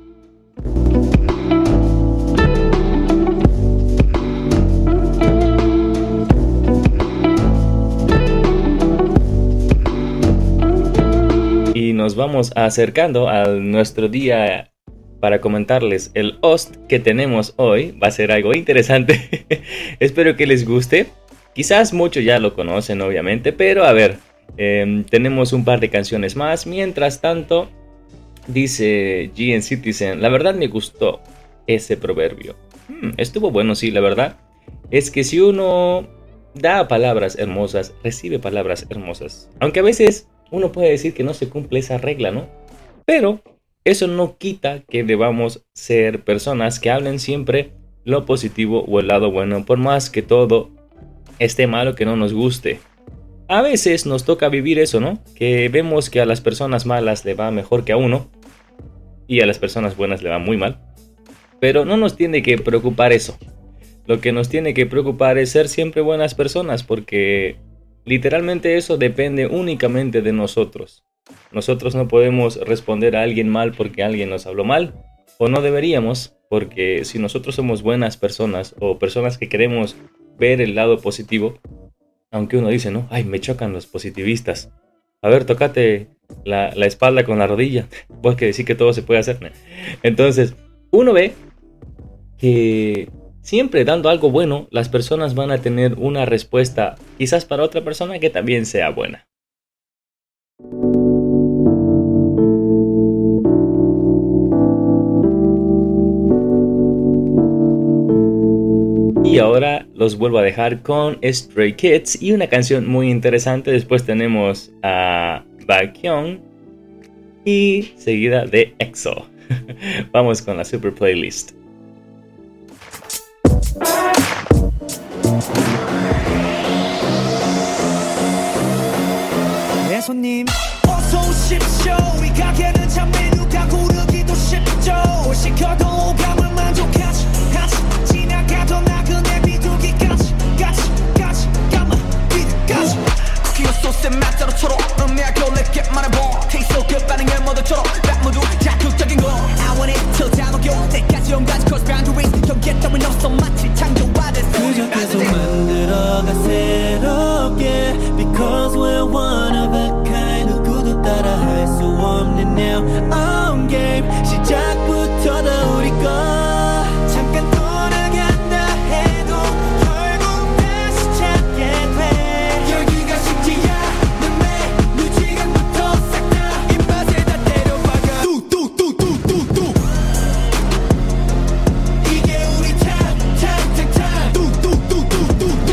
Y nos vamos acercando a nuestro día para comentarles el host que tenemos hoy. Va a ser algo interesante. Espero que les guste. Quizás muchos ya lo conocen, obviamente, pero a ver, eh, tenemos un par de canciones más. Mientras tanto, dice G N Citizen, la verdad me gustó ese proverbio. Hmm, estuvo bueno, sí, la verdad. Es que si uno da palabras hermosas, recibe palabras hermosas. Aunque a veces uno puede decir que no se cumple esa regla, ¿no? Pero eso no quita que debamos ser personas que hablen siempre lo positivo o el lado bueno, por más que todo esté malo, que no nos guste. A veces nos toca vivir eso, ¿no? Que vemos que a las personas malas le va mejor que a uno y a las personas buenas le va muy mal. Pero no nos tiene que preocupar eso. Lo que nos tiene que preocupar es ser siempre buenas personas, porque literalmente eso depende únicamente de nosotros. Nosotros no podemos responder a alguien mal porque alguien nos habló mal, o no deberíamos, porque si nosotros somos buenas personas o personas que queremos ver el lado positivo, aunque uno dice, no, ay, me chocan los positivistas. A ver, tócate la, la espalda con la rodilla. Vos que decís que todo se puede hacer. Entonces, uno ve que siempre dando algo bueno, las personas van a tener una respuesta, quizás para otra persona que también sea buena. Y ahora los vuelvo a dejar con Stray Kids y una canción muy interesante. Después tenemos a Baekhyun y seguida de EXO. Vamos con la super playlist. 내 손님 어서 오십시오. 이 가게는 참 메뉴가 고르기도 쉽죠. 시켜도 오감을 만족하지 하지 지나가던 나그네 비둘기까지 까지 까지 까마 비둘까지 쿠키와 소스의 맛대로 초록 음미야 겨울내게 말해봐 Taste so good 반응의 모델처럼 락 모두 자극적인 거 I want it till 다 녹여 때까지 온가지 cross boundaries 경계 따윈 없어 마치 창조화됐어 그저 계속 만들어가 새롭게 Because we're one of a kind 누구도 따라 할 수 없는 now on game 시작부터 다 우리 거 잠깐 돌아간다 해도 결국 다시 찾게 돼 여기가 식지야 내 매일 지금부터 싹 다 입맛에 다 때려박아 뚜뚜뚜뚜뚜뚜 이게 우리 time time time time 뚜뚜뚜뚜뚜뚜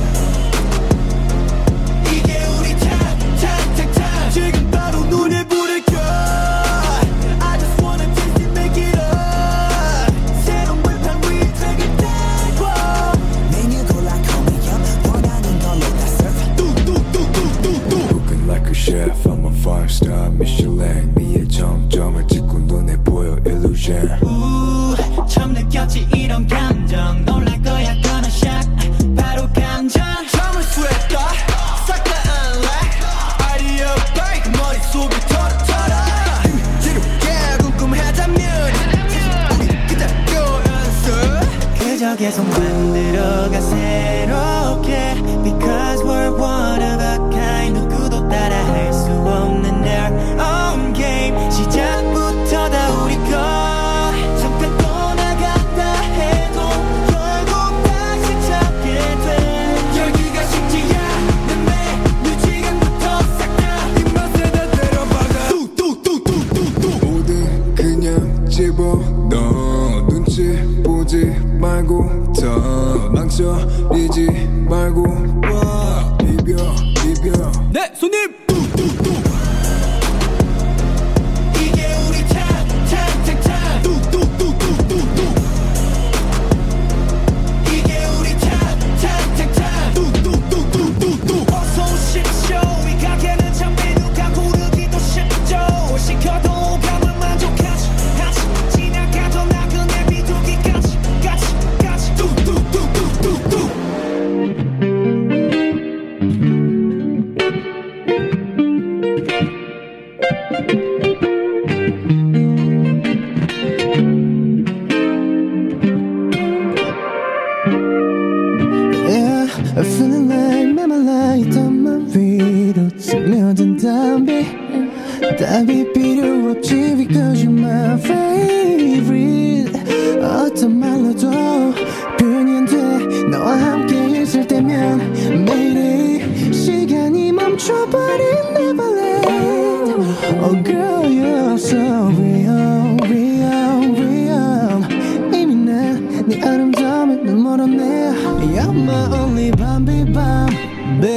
이게 우리 time time time time 지금 바로 눈에 불을 켜 I just wanna taste it make it up 새로운 불판 위에 되게 달고 메뉴 골라 call me up 원하는 걸로 다 serve 뚜뚜뚜뚜뚜뚜 Cooking like a chef, I'm a five star Michelin 미의 정점을 찍고 눈에 보여 illusion 우 처음 느꼈지 이런 감정 놀랄 거야 gonna shock 바로 감정 처음을 스웨터 싹 다 unlock 아이디어 바이크 머릿속을 털어 털어 지루게 궁금하다면 우리 그대로 연습 그저 그저 계속 만들어가 새롭게 Because we're one of a kind 누구도 따라할 수 없는 their own game 시작부터 다 우리 것 잠깐 떠나갔다 해도 결국 다시 찾게 돼 열기가 쉽지 않은 매일 지금부터 싹 다 이 맛에 다 때려박아 뚝뚝뚝뚝뚝뚝 모든 그냥 집어넣어 눈치 보지 말고 더 망설이지 말고 와 비벼 비벼 네 손님 이게 우리 time time time time 뚝뚝뚝뚝뚝뚝 이게 우리 time time time time 뚝뚝뚝뚝뚝뚝 어서 오십시오 이 가게는 참 메뉴가 고르기도 쉽죠 시켜도 감을 만족하지 하지 지나가도 나그네 비둘기까지 까지 까지 뚝뚝뚝뚝뚝뚝 Yeah, I'm feeling like memory 있던 맘 위로 스며든 담비 답이 필요 없지 because you're my favorite 어떤 말로도 표현이 안 돼 너와 함께 있을 때면 매일이 시간이 멈춰버린 Neverland Oh girl you're so real real real 이미 난 네 아름다움에 눈 멀었네 You're my only 밤비 밤비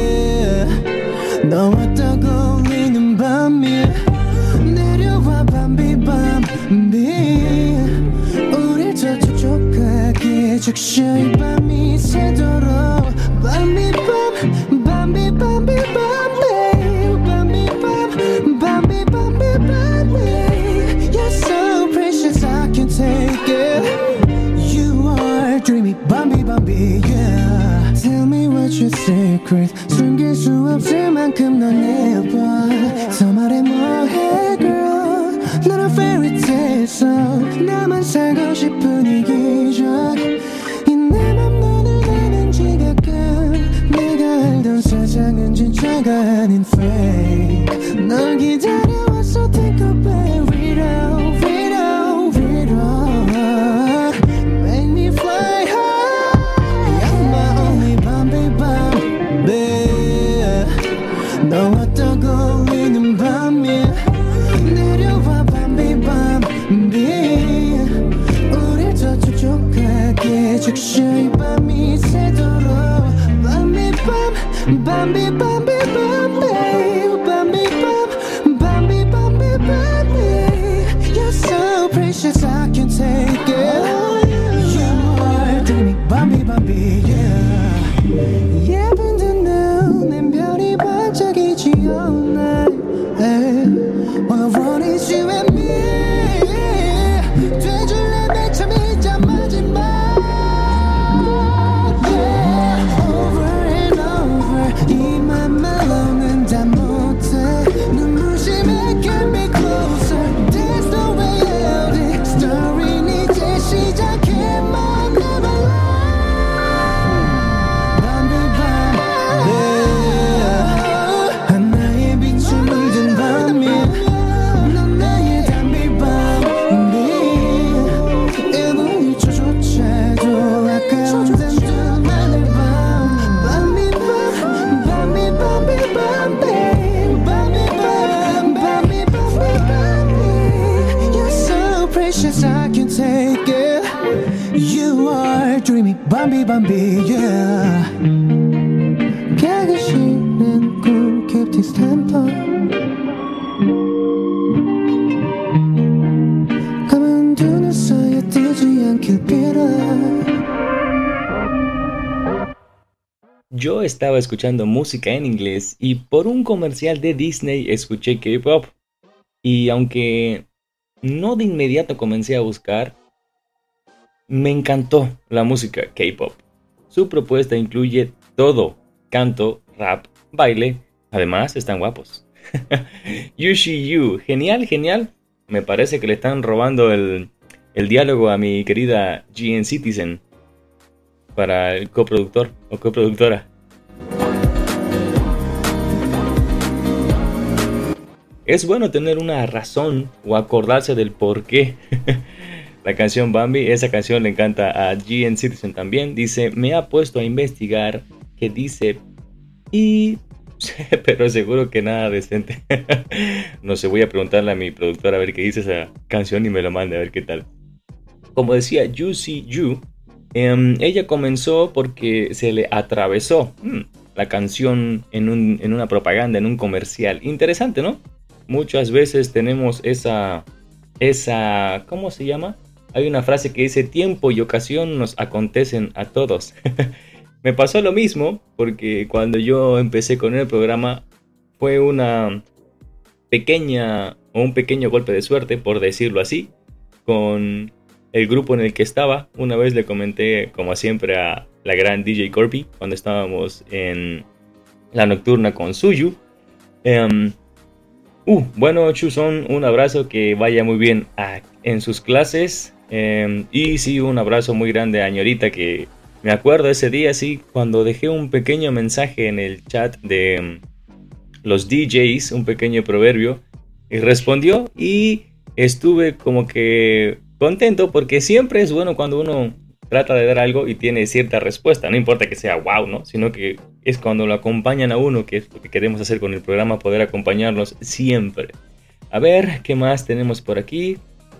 너와 떠올리는 밤이 내려와 밤비 밤비 우릴 더 촉촉하게 적셔 이 밤이 새도록 밤비 밤 밤비 밤비 밤비 밤비 밤 밤비 밤비 밤비 You're so precious I can't take it You are dreamy 밤비 밤비 yeah Tell me what's your secret 숨길 수 없을 만큼 넌 내봐 더 말해 뭐해 girl 넌 a fairy tale so 나만 살고 싶은 이 기적 이 내 맘 너를 아는 지각은 내가 알던 세상은 진짜가 아닌 fake 널 기다려왔어 think of it read out read out read out Make me fly high You're my only 밤비 밤비 너와 떠올리는 밤이 내려와 밤비 밤비 우릴 더 촉촉하게 적셔 이 밤이 새도록 밤비 밤 밤비 밤비 밤비 밤비 밤 밤비 밤비 밤비 You're so precious I can't take it You are dreamy 밤비 밤비 yeah 예쁜 듯 눈엔 별이 반짝이지 all night All I want is you and me 돼줄래 내 참이자 마지막 Yeah over and over 이 맘만로는 다 못해 눈부심에 get me closer There's no way out it Story는 이제 시작해 my neverland 밤비 밤비 하나의 빛을 물든 밤이 넌 나의 담비 밤비 일 분 일 초조차도 아까운 단둘만의 밤 밤비 밤 밤비 밤비 밤비 밤비 밤 밤비 밤비 밤비 You're so precious I can't take it You are dreamy 밤비 밤비 yeah 가기 싫은 꿈 캡틴 스탬퍼 감은 두 눈 사이에 뜨지 않길 빌어 Yo estaba escuchando música en inglés y por un comercial de Disney escuché K-pop. Y aunque no de inmediato comencé a buscar, me encantó la música K-pop. Su propuesta incluye todo: canto, rap, baile. Además, están guapos. Yushi Yu, genial, genial. Me parece que le están robando el, el diálogo a mi querida G N Citizen. para el coproductor o coproductora. Es bueno tener una razón o acordarse del por qué. La canción Bambi, esa canción le encanta a G N Citizen también. Dice, me ha puesto a investigar que dice y... pero seguro que nada decente. No sé, voy a preguntarle a mi productora a ver qué dice esa canción y me lo mande a ver qué tal. Como decía Juicy You, eh, ella comenzó porque se le atravesó hmm, la canción en, un, en una propaganda, en un comercial. Interesante, ¿no? Muchas veces tenemos esa, esa, ¿cómo se llama? Hay una frase que dice, tiempo y ocasión nos acontecen a todos. Me pasó lo mismo porque cuando yo empecé con el programa fue una pequeña o un pequeño golpe de suerte, por decirlo así, con el grupo en el que estaba. Una vez le comenté, como siempre, a la gran D J Corby cuando estábamos en la nocturna con Suyu. Um, uh, bueno, Chuzón, un abrazo, que vaya muy bien a, en sus clases. Um, y sí, un abrazo muy grande a Ñorita, que me acuerdo ese día, sí, cuando dejé un pequeño mensaje en el chat de um, los D Js, un pequeño proverbio, y respondió y estuve como que contento porque siempre es bueno cuando uno trata de dar algo y tiene cierta respuesta, no importa que sea wow, ¿no? Sino que es cuando lo acompañan a uno, que es lo que queremos hacer con el programa, poder acompañarlos siempre. A ver, ¿qué más tenemos por aquí?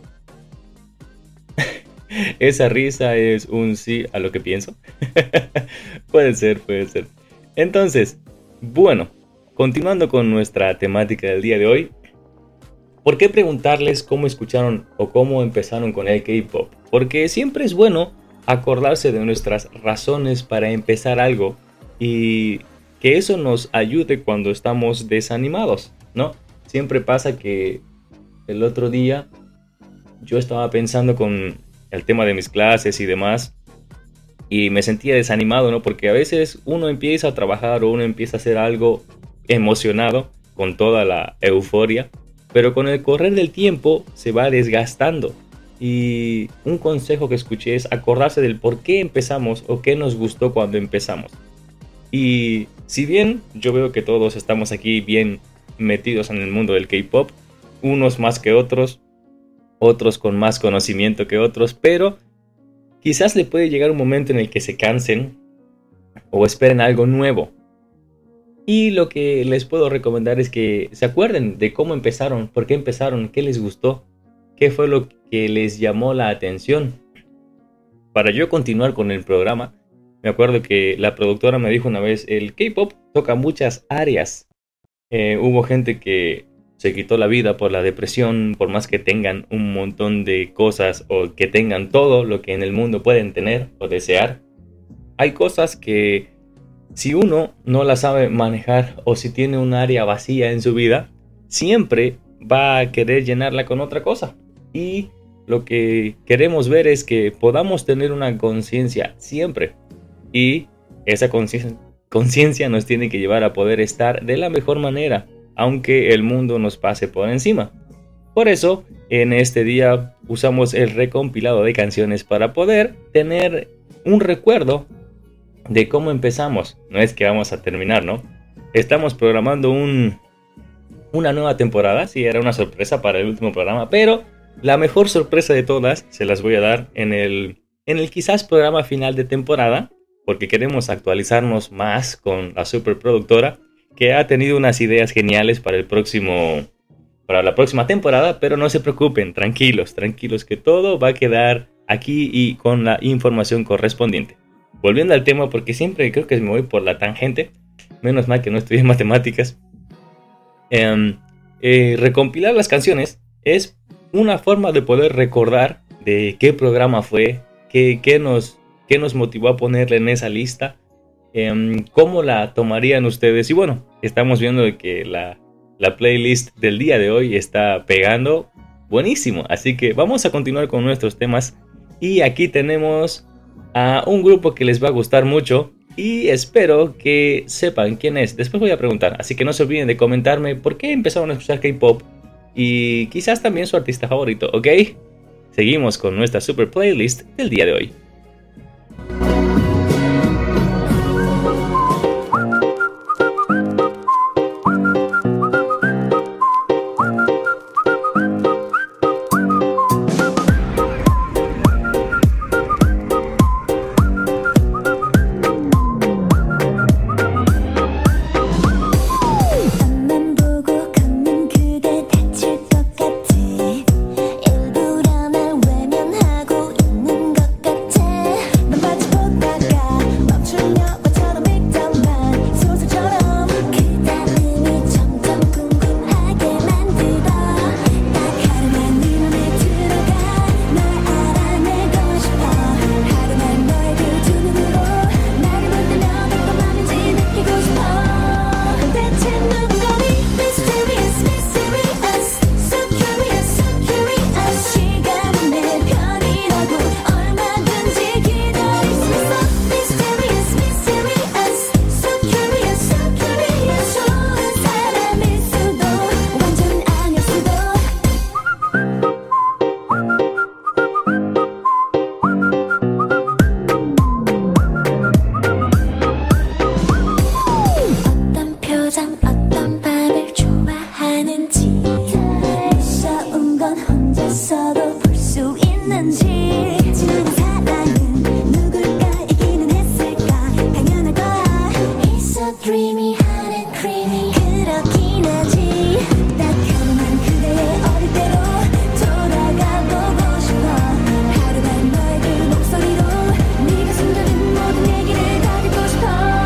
Esa risa es un sí a lo que pienso. Puede ser, puede ser. Entonces, bueno, continuando con nuestra temática del día de hoy, ¿por qué preguntarles cómo escucharon o cómo empezaron con el K-pop? Porque siempre es bueno acordarse de nuestras razones para empezar algo y que eso nos ayude cuando estamos desanimados, ¿no? Siempre pasa que el otro día yo estaba pensando con el tema de mis clases y demás y me sentía desanimado, ¿no? Porque a veces uno empieza a trabajar o uno empieza a hacer algo emocionado con toda la euforia, pero con el correr del tiempo se va desgastando. Y un consejo que escuché es acordarse del por qué empezamos o qué nos gustó cuando empezamos. Y si bien yo veo que todos estamos aquí bien metidos en el mundo del K-pop, unos más que otros, otros con más conocimiento que otros, pero quizás le puede llegar un momento en el que se cansen o esperen algo nuevo. Y lo que les puedo recomendar es que se acuerden de cómo empezaron, por qué empezaron, qué les gustó, qué fue lo que les llamó la atención. Para yo continuar con el programa, me acuerdo que la productora me dijo una vez, el K-pop toca muchas áreas. Eh, hubo gente que se quitó la vida por la depresión, por más que tengan un montón de cosas o que tengan todo lo que en el mundo pueden tener o desear. Hay cosas que si uno no la sabe manejar o si tiene un área vacía en su vida, siempre va a querer llenarla con otra cosa. Y lo que queremos ver es que podamos tener una conciencia siempre. Y esa conciencia nos tiene que llevar a poder estar de la mejor manera, aunque el mundo nos pase por encima. Por eso, en este día usamos el recompilado de canciones para poder tener un recuerdo de cómo empezamos. No es que vamos a terminar, ¿no? Estamos programando un, una nueva temporada. Sí, era una sorpresa para el último programa, pero la mejor sorpresa de todas se las voy a dar en el, en el quizás programa final de temporada, porque queremos actualizarnos más con la superproductora, que ha tenido unas ideas geniales para el próximo, para la próxima temporada, pero no se preocupen, tranquilos, tranquilos que todo va a quedar aquí y con la información correspondiente. Volviendo al tema, porque siempre creo que me voy por la tangente, menos mal que no estudié matemáticas. Eh, eh, recompilar las canciones es una forma de poder recordar de qué programa fue, qué, qué, nos, qué nos motivó a ponerle en esa lista. Um, ¿Cómo la tomarían ustedes? Y bueno, estamos viendo que la, la playlist del día de hoy está pegando buenísimo. Así que vamos a continuar con nuestros temas. Y aquí tenemos a un grupo que les va a gustar mucho. Y espero que sepan quién es. Después voy a preguntar. Así que no se olviden de comentarme por qué empezaron a escuchar K-pop. Y quizás también su artista favorito, ¿ok? Seguimos con nuestra super playlist del día de hoy. 희미한 creamy 그렇긴 하지 딱 하루만 그대의 어릴 때로 돌아가 보고 싶어 하루만 너의 그 목소리로 네가 숨겨둔 모든 얘기를 다 듣고 싶어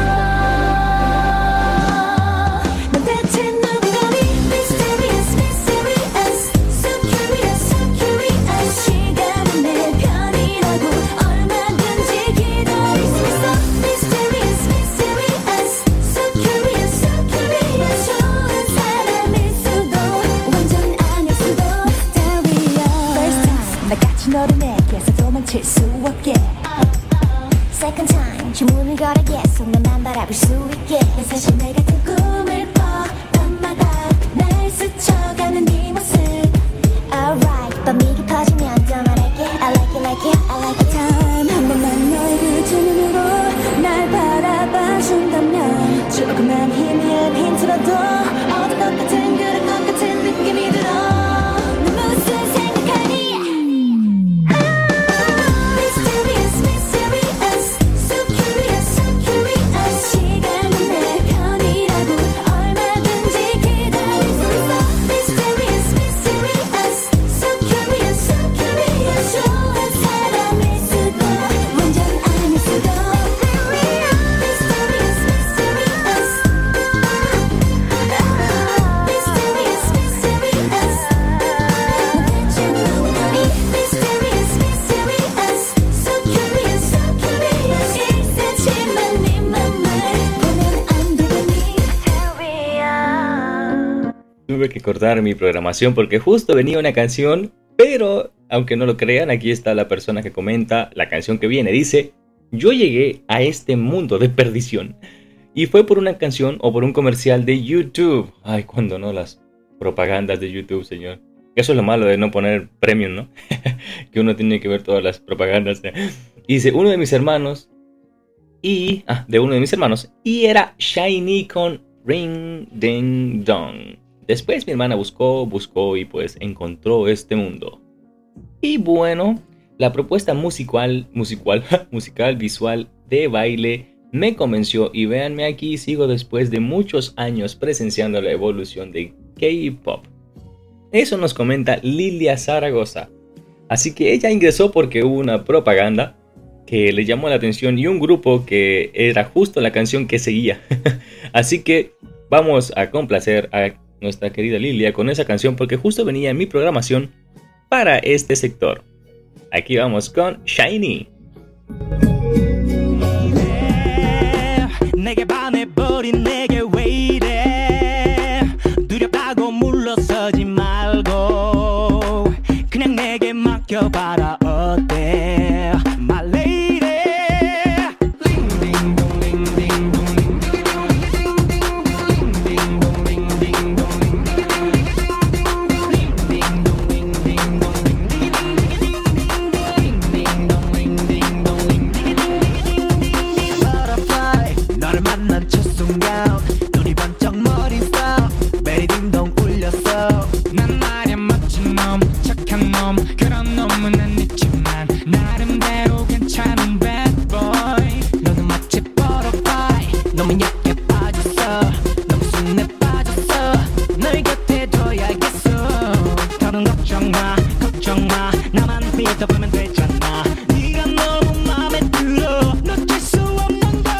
넌 대체 누구니 Mysterious Mysterious So curious So curious 시간은 내 편이라고 얼마든지 기다릴 수 있어 Mysterious Mysterious So curious So curious 좋은 사람일 수도 완전 아닐 수도 Mysterious First time 나같이 너를 내게서 도망칠 수 없게 Second time 주문을 걸어야겠어 너만 바라볼 수 있게 사실 내 같은 꿈을 꿔 밤마다 날 스쳐가는 네 모습 Alright 밤이 깊어지면 더 말할게 I like it like it I like it time 한 번만 너의 그 두 눈으로 날 바라봐 준다면 조금만 희미한 힌트라도 얻을 것 같은 그럴 것 같은 느낌이 들어 넌 무슨 생각하니 Mysterious Mysterious So curious So curious 시간은 내 편이라고 얼마든지 기다릴 수 있어 Mysterious Mysterious So curious So curious 좋은 사람일 수도 완전 아닐 수도 Mysterious Mysterious Mysterious Mysterious 대체 누구니 Mysterious Mysterious So curious So curious 익숙지만 네 맘을 보면 안 되겠니 Tuve que cortar mi programación porque justo venía una canción, pero aunque no lo crean, aquí está la persona que comenta la canción que viene. Dice, yo llegué a este mundo de perdición y fue por una canción o por un comercial de YouTube. Ay, cuando no, las propagandas de YouTube, señor. Eso es lo malo de no poner premium, ¿no? Que uno tiene que ver todas las propagandas. Y dice, uno de mis hermanos y... Ah, de uno de mis hermanos. Y era Shiny con Ring Ding Dong. Después mi hermana buscó, buscó y pues encontró este mundo. Y bueno, la propuesta musical, musical, musical, visual, de baile me convenció y véanme aquí, sigo después de muchos años presenciando la evolución de K-pop. Eso nos comenta Lilia Zaragoza. Así que ella ingresó porque hubo una propaganda que le llamó la atención y un grupo que era justo la canción que seguía. Así que vamos a complacer a nuestra querida Lilia con esa canción porque justo venía en mi programación para este sector. Aquí vamos con Shiny. 내게 반해버린 내게 왜 이래 두렵다고 물러서지 말고 그냥 내게 맡겨봐라 어때 My lady 너를 만난 첫 순간 눈이 번쩍 머리 써 베리딩동 울렸어 난 말야 멋진 놈 착한 놈 그런 놈은 아니지만 나름대로 괜찮은 bad boy 너는 마치 버터fly 너무 얇게 빠졌어 너무 순해 빠졌어 널 곁에 둬야겠어 더는 걱정 마 걱정 마 나만 믿어보면 되잖아 네가 너무 맘에 들어 놓칠 수 없는 걸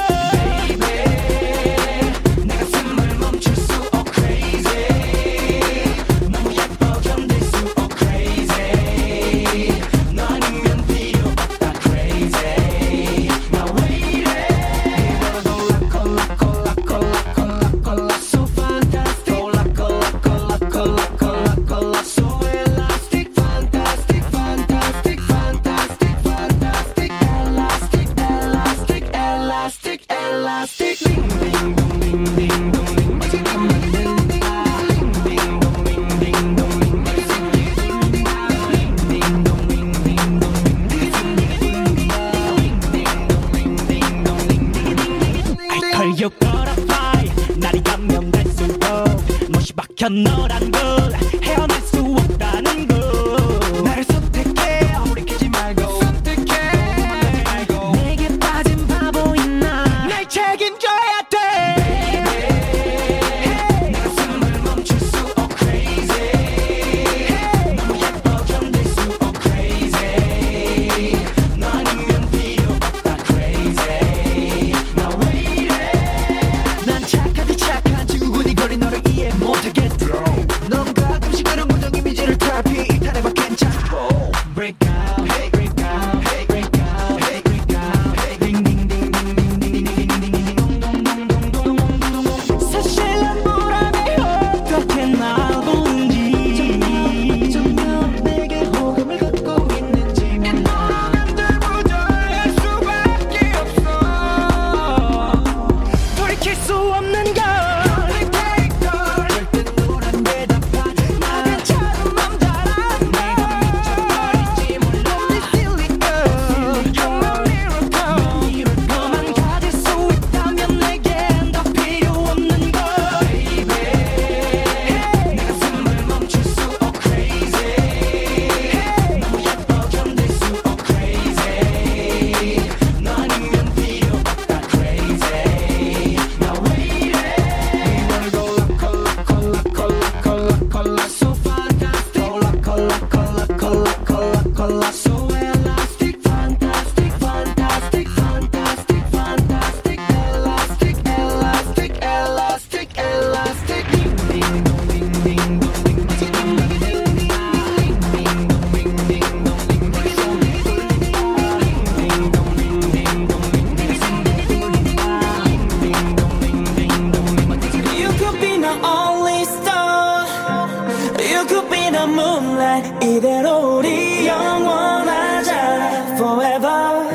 너란 걸 헤어날 수 없다는 걸 나를 선택해 돌이키지 말고 선택해 내게 빠진 바보인 나 날 책임져야 돼 moonlight 이대로 우리 영원하자 forever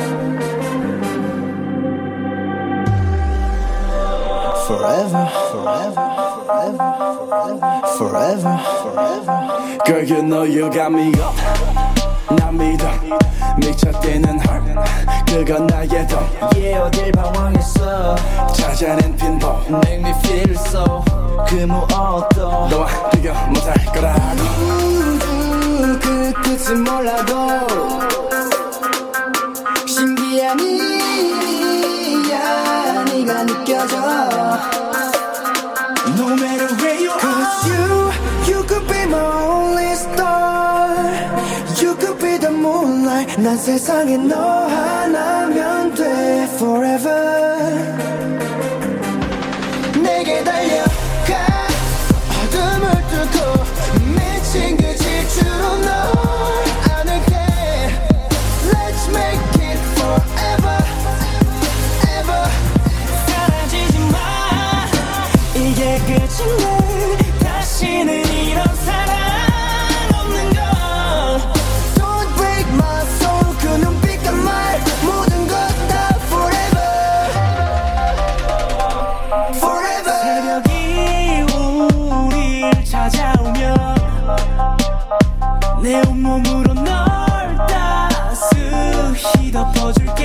Forever, forever, forever, forever, forever. Girl, you know you got me up. 난 믿어, 미쳐 뛰는 heart. 그건 나의 돈. Yeah, 어딜 방황했어. 찾아낸 핀볼. Make me feel so. 그 무엇도 너와 비교 못할 거라고. 그 끝은 몰라도 신기한 일이야. 네가 느껴져. No matter where you are, 'Cause you, you could be my only star. You could be the moonlight. 난 세상에 너 하나면 돼 forever. 내게 달려가 어둠을 뚫고 미친 그 질주로 널 안을게. Let's make it forever, ever. 사라지지 마. 이게 끝인데 다시는 이런 사랑 없는 걸. Don't break my soul. 그 눈빛과 말 모든 것 다 forever, forever. 새벽이 우릴 찾아오면 내 온몸으로 널 따스히 덮어줄게.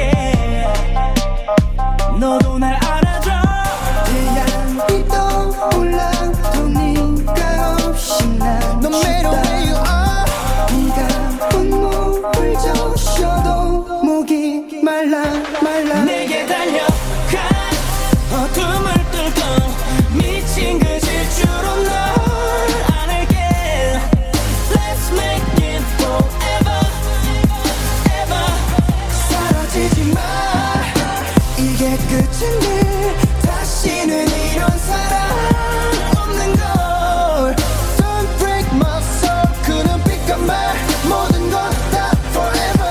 너도 날 알아줘. 태양빛도 올라도 네가 없이 난 No matter where you are. 네가 온몸을 적셔도 목이 말라 말라. 내게 달려가 어둠을 뚫고 미친 그 질주로 널 안을게. Let's make it forever, ever. 사라지지 마. 이게 끝인데 다시는 이런 사랑 없는 걸. Don't break my soul. 그 눈빛과 말 모든 것 다 forever.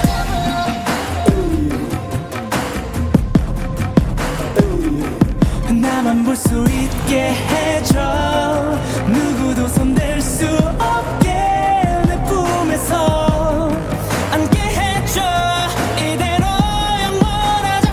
나만 볼 수 있게 해줘. 누구도 손댈 수 없게 내 품에서 안게 해줘. 이대로 영원하자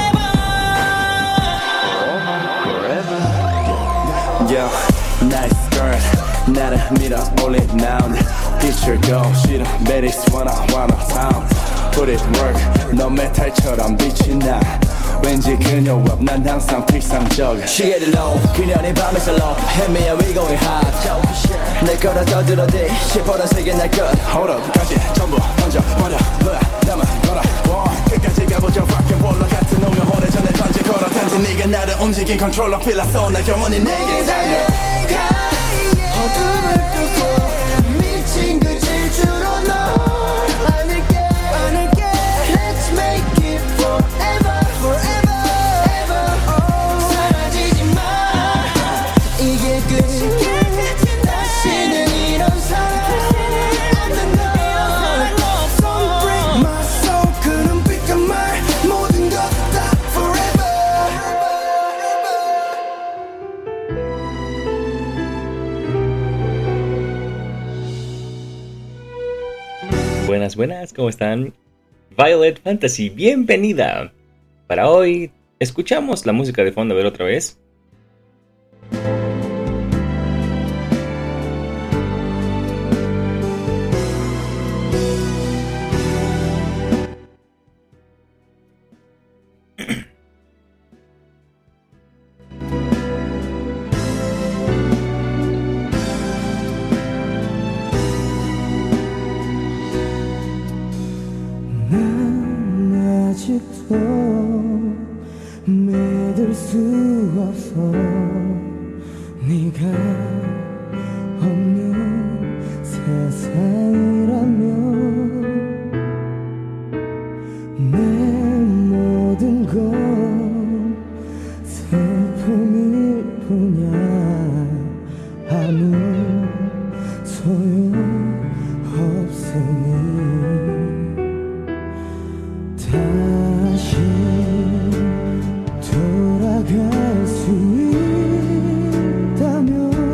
forever. yeah, nice girl. 나를 밀어 올린 now. 빛을 go 싫어 매력스 wanna wanna town. Put it work. 너 메탈처럼 빛이 나. 왠지 그녀 없 난 항상 필상적. She get it low. 그녀는 밤에서 low. Hit me and we going hot. 내 거라 떠들어대. 시퍼런 세계 날 것. Hold up 까지 전부 던져버려. 뭐야 나만 걸어와. 끝까지 가보자 rock and roller 같은 오면 오래전에 던질 거라. 단지 네가 나를 움직인 컨트롤러 필라서 나 영원히 내게 달려가. 어둠을 뚫고 미친 그 질주로 널 안을게. 안을게. Let's make it forever, forever, ever. 사라지지 마. 이게 끝인데 다시는 이런 사랑 없는 걸. Don't break my soul. 그 눈빛과 말 모든 것 다 forever. Buenas, buenas, ¿cómo están? Violet Fantasy, bienvenida. Para hoy, escuchamos la música de fondo a ver otra vez. 난 아직도 믿을 수 없어. 네가 없는 세상이라면 내 모든 건 슬픔일 뿐이야. 아무 소용 없으니 다시 돌아갈 수 있다면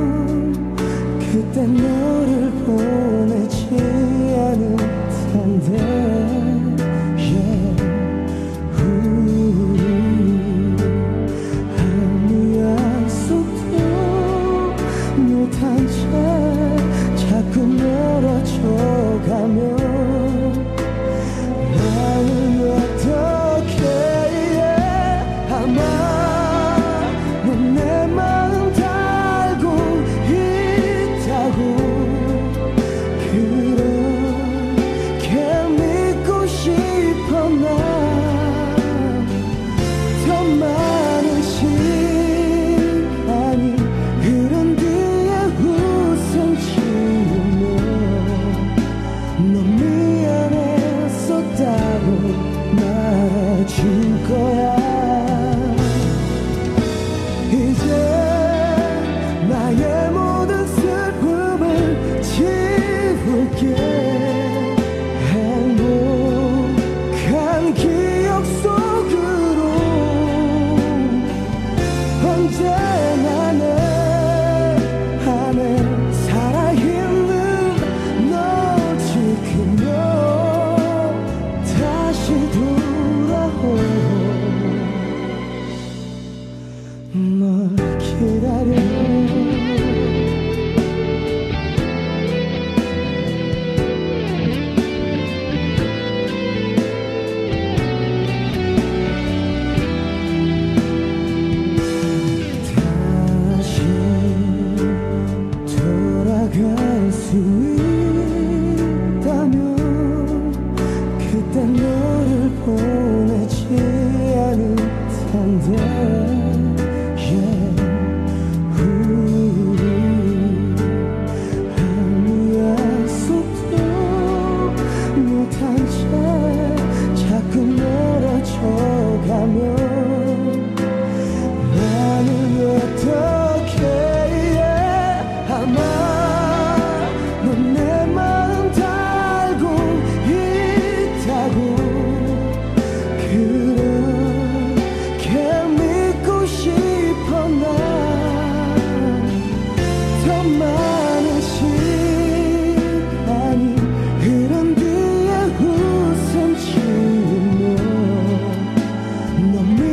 함께 행복한 기억 속으로 언제나 내 안에 살아있는 널 지키며 다시 돌아오 널 기다려 돌아갈 수 있다면 그땐 너를 보내지 않을 텐데 yeah. 우리 아무 약속도 못한 채 자꾸 멀어져 가면 나는 어떻게 아마 넌 내 마음 다 알고 있다고 그렇게 믿고 싶어 난 더 많은 시간이 흐른 뒤에 웃음 지으며 너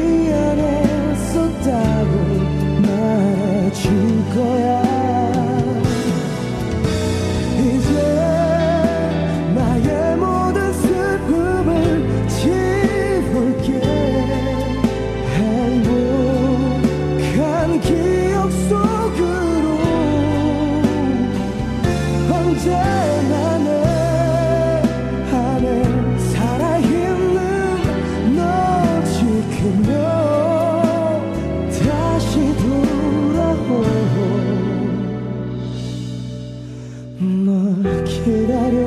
미안했었다고 말해줄 거야 이제 나의 모든 슬픔을 지울게 행복한 기억 속으로 언제나 내 안에 살아있는 널 지키며 다시 돌아오 널 기다려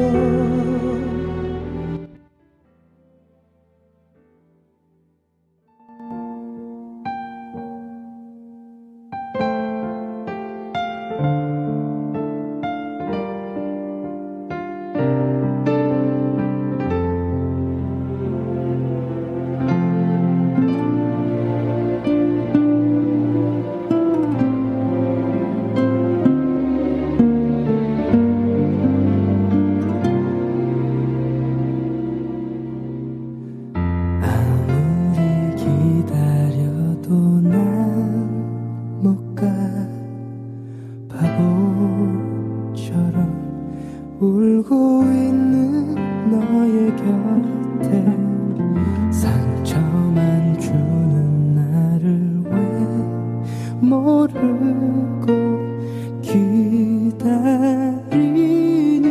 아무리 기다려도 난 못 가 바보처럼 울고 있는 너의 곁에 상처만 주는 나를 왜 모르고 기다리니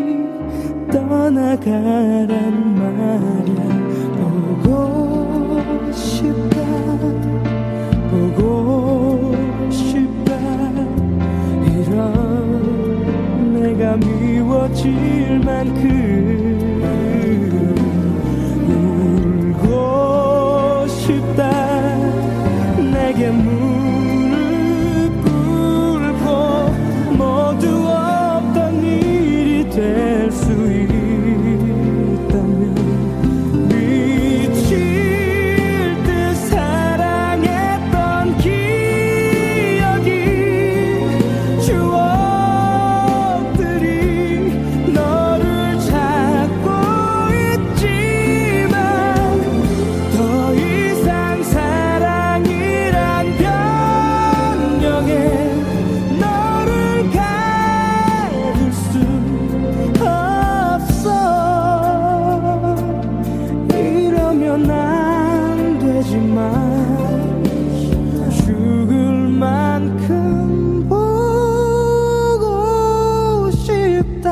떠나가란 말이야 보고 싶다 보고 싶다 이런 내가 미워질 만큼 울고 싶다 내게 무릎 꿇고 모두 없던 일이 될 수 있다면 미칠 듯 사랑했던 기억이 추억들이 너를 찾고 있지만 더 이상 사랑이란 변명에 너를 가둘 수 없어 이러면 안 되지만 죽을 만큼 보고 싶다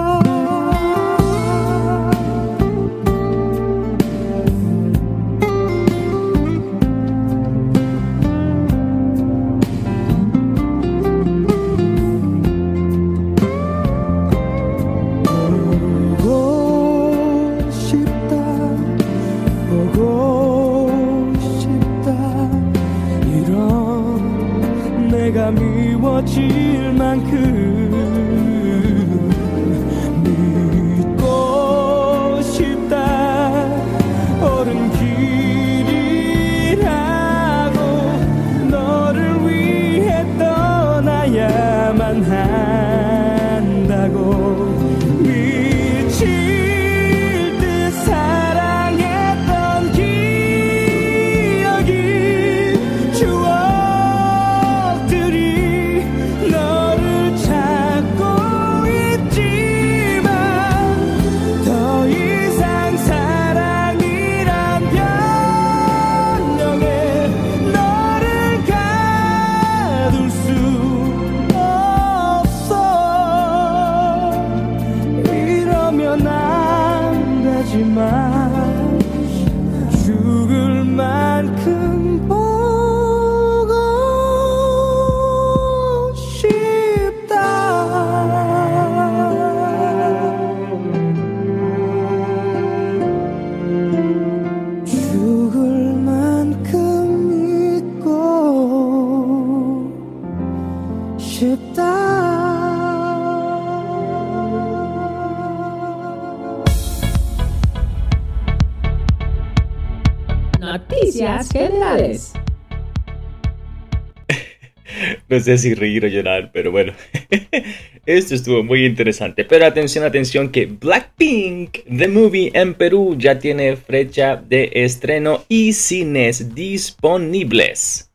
보고 싶다 보고 싶다 이런 내가 미워질 만큼 말만 한다고 미칠 듯 사랑했던 기억이 추억들이 너를 찾고 있지만 더 이상 사랑이란 변명에 너를 가둘 수 없어. 이러면 안 되지만 죽을 만큼 보고 싶다. 죽을 만큼 믿고 싶다. Noticias generales. No sé si reír o llorar, pero bueno. Esto estuvo muy interesante. Pero atención, atención, que Blackpink, The Movie en Perú ya tiene fecha de estreno y cines disponibles.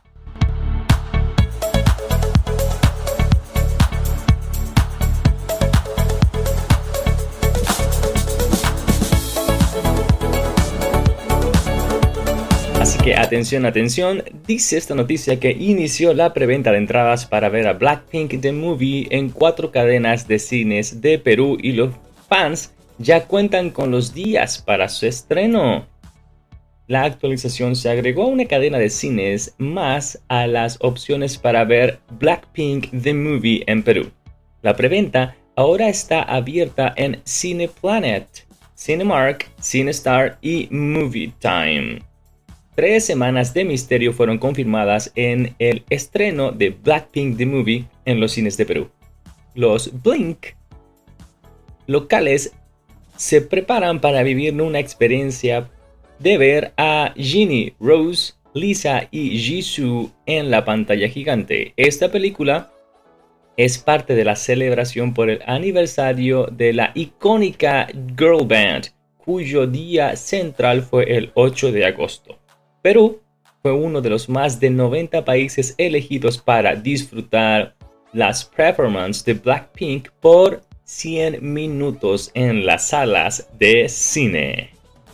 Así que atención, atención, dice esta noticia que inició la preventa de entradas para ver a Blackpink The Movie en cuatro cadenas de cines de Perú y los fans ya cuentan con los días para su estreno. La actualización se agregó a una cadena de cines más a las opciones para ver Blackpink The Movie en Perú. La preventa ahora está abierta en Cineplanet, Cinemark, Cinestar y Movie Time. Tres semanas de misterio fueron confirmadas en el estreno de Blackpink The Movie en los cines de Perú. Los Blink locales se preparan para vivir una experiencia de ver a Ginny, Rose, Lisa y Jisoo en la pantalla gigante. Esta película es parte de la celebración por el aniversario de la icónica girl band, cuyo día central fue el ocho de agosto. Perú fue uno de los más de noventa países elegidos para disfrutar las performances de Blackpink por cien minutos en las salas de cine.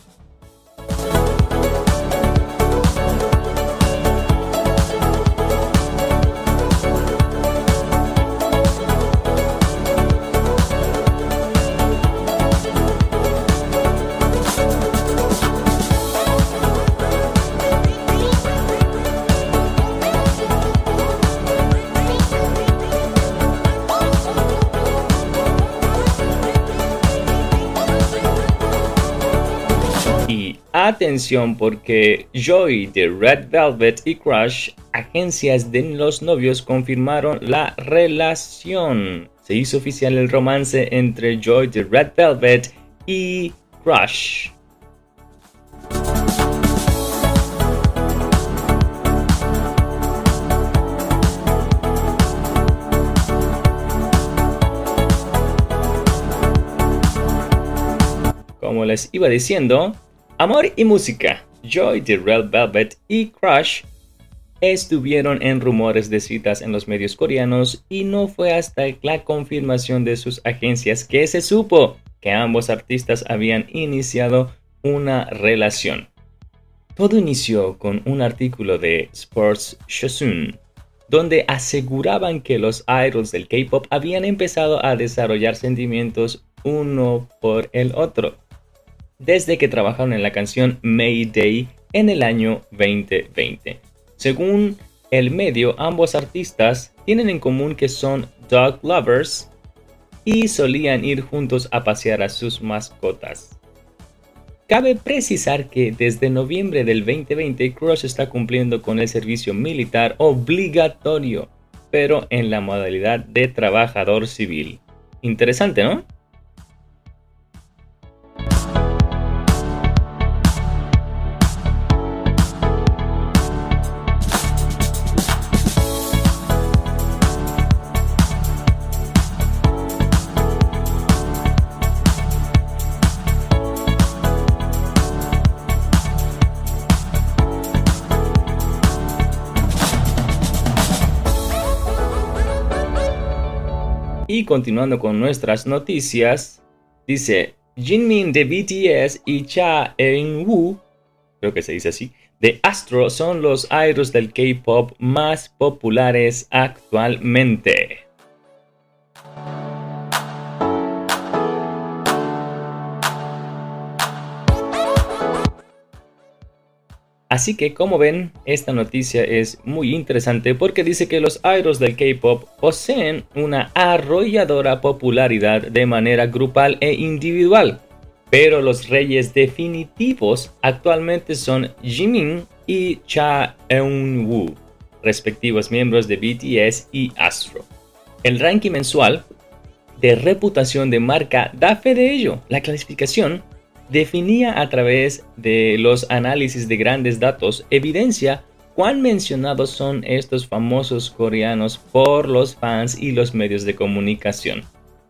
Atención, porque Joy de Red Velvet y Crush, agencias de los novios, confirmaron la relación. Se hizo oficial el romance entre Joy de Red Velvet y Crush. Como les iba diciendo, amor y música. Joy de Red Velvet y Crush estuvieron en rumores de citas en los medios coreanos y no fue hasta la confirmación de sus agencias que se supo que ambos artistas habían iniciado una relación. Todo inició con un artículo de Sports Shosun, donde aseguraban que los idols del K-pop habían empezado a desarrollar sentimientos uno por el otro, desde que trabajaron en la canción Mayday en el año veinte veinte. Según el medio, ambos artistas tienen en común que son dog lovers y solían ir juntos a pasear a sus mascotas. Cabe precisar que desde noviembre del veinte veinte Crush está cumpliendo con el servicio militar obligatorio, pero en la modalidad de trabajador civil. Interesante, ¿no? Y continuando con nuestras noticias, dice Jimin de B T S y Cha Eun-woo, creo que se dice así, de Astro son los idols del K-pop más populares actualmente. Así que, como ven, esta noticia es muy interesante porque dice que los idols del K-pop poseen una arrolladora popularidad de manera grupal e individual, pero los reyes definitivos actualmente son Jimin y Cha Eun-woo, respectivos miembros de B T S y Astro. El ranking mensual de reputación de marca da fe de ello. La clasificación definía a través de los análisis de grandes datos evidencia cuán mencionados son estos famosos coreanos por los fans y los medios de comunicación.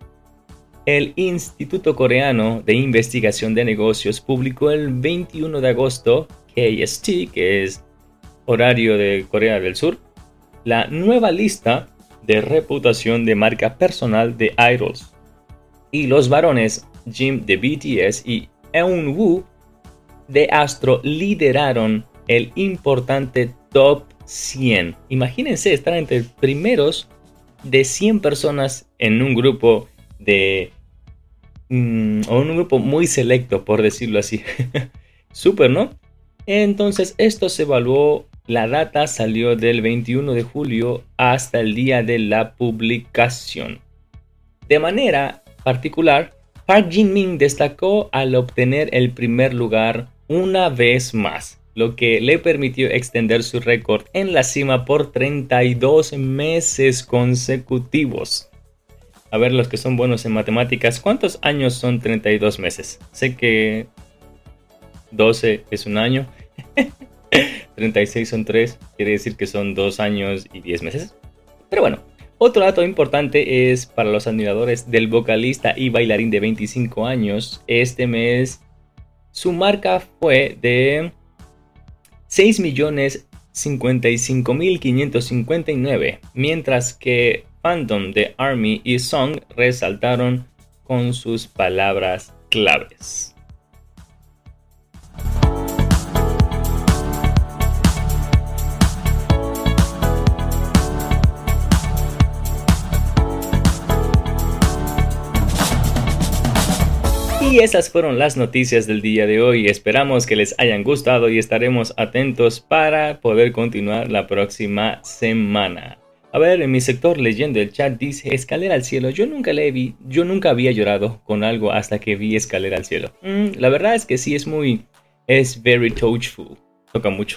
El Instituto Coreano de Investigación de Negocios publicó el veintiuno de agosto, K S T, que es horario de Corea del Sur, la nueva lista de reputación de marca personal de idols. Y los varones Jim de B T S y Eun-woo de Astro lideraron el importante Top cien. Imagínense estar entre primeros de cien personas en un grupo de... Mm, o un grupo muy selecto, por decirlo así. Súper, ¿no? Entonces esto se evaluó, la data salió del veintiuno de julio hasta el día de la publicación. De manera particular, Park Jin-min destacó al obtener el primer lugar una vez más, lo que le permitió extender su récord en la cima por treinta y dos meses consecutivos. A ver, los que son buenos en matemáticas, ¿cuántos años son treinta y dos meses? Sé que doce es un año, treinta y seis son tres, quiere decir que son dos años y diez meses. Pero bueno. Otro dato importante es para los admiradores del vocalista y bailarín de veinticinco años. Este mes su marca fue de seis millones cincuenta y cinco mil quinientos cincuenta y nueve, mientras que Fandom de ARMY y Song resaltaron con sus palabras claves. Y esas fueron las noticias del día de hoy. Esperamos que les hayan gustado y estaremos atentos para poder continuar la próxima semana. A ver, en mi sector leyendo el chat dice Escalera al cielo. Yo nunca le vi, yo nunca había llorado con algo hasta que vi Escalera al cielo. Mm, la verdad es que sí es muy, es very touchful. Toca mucho.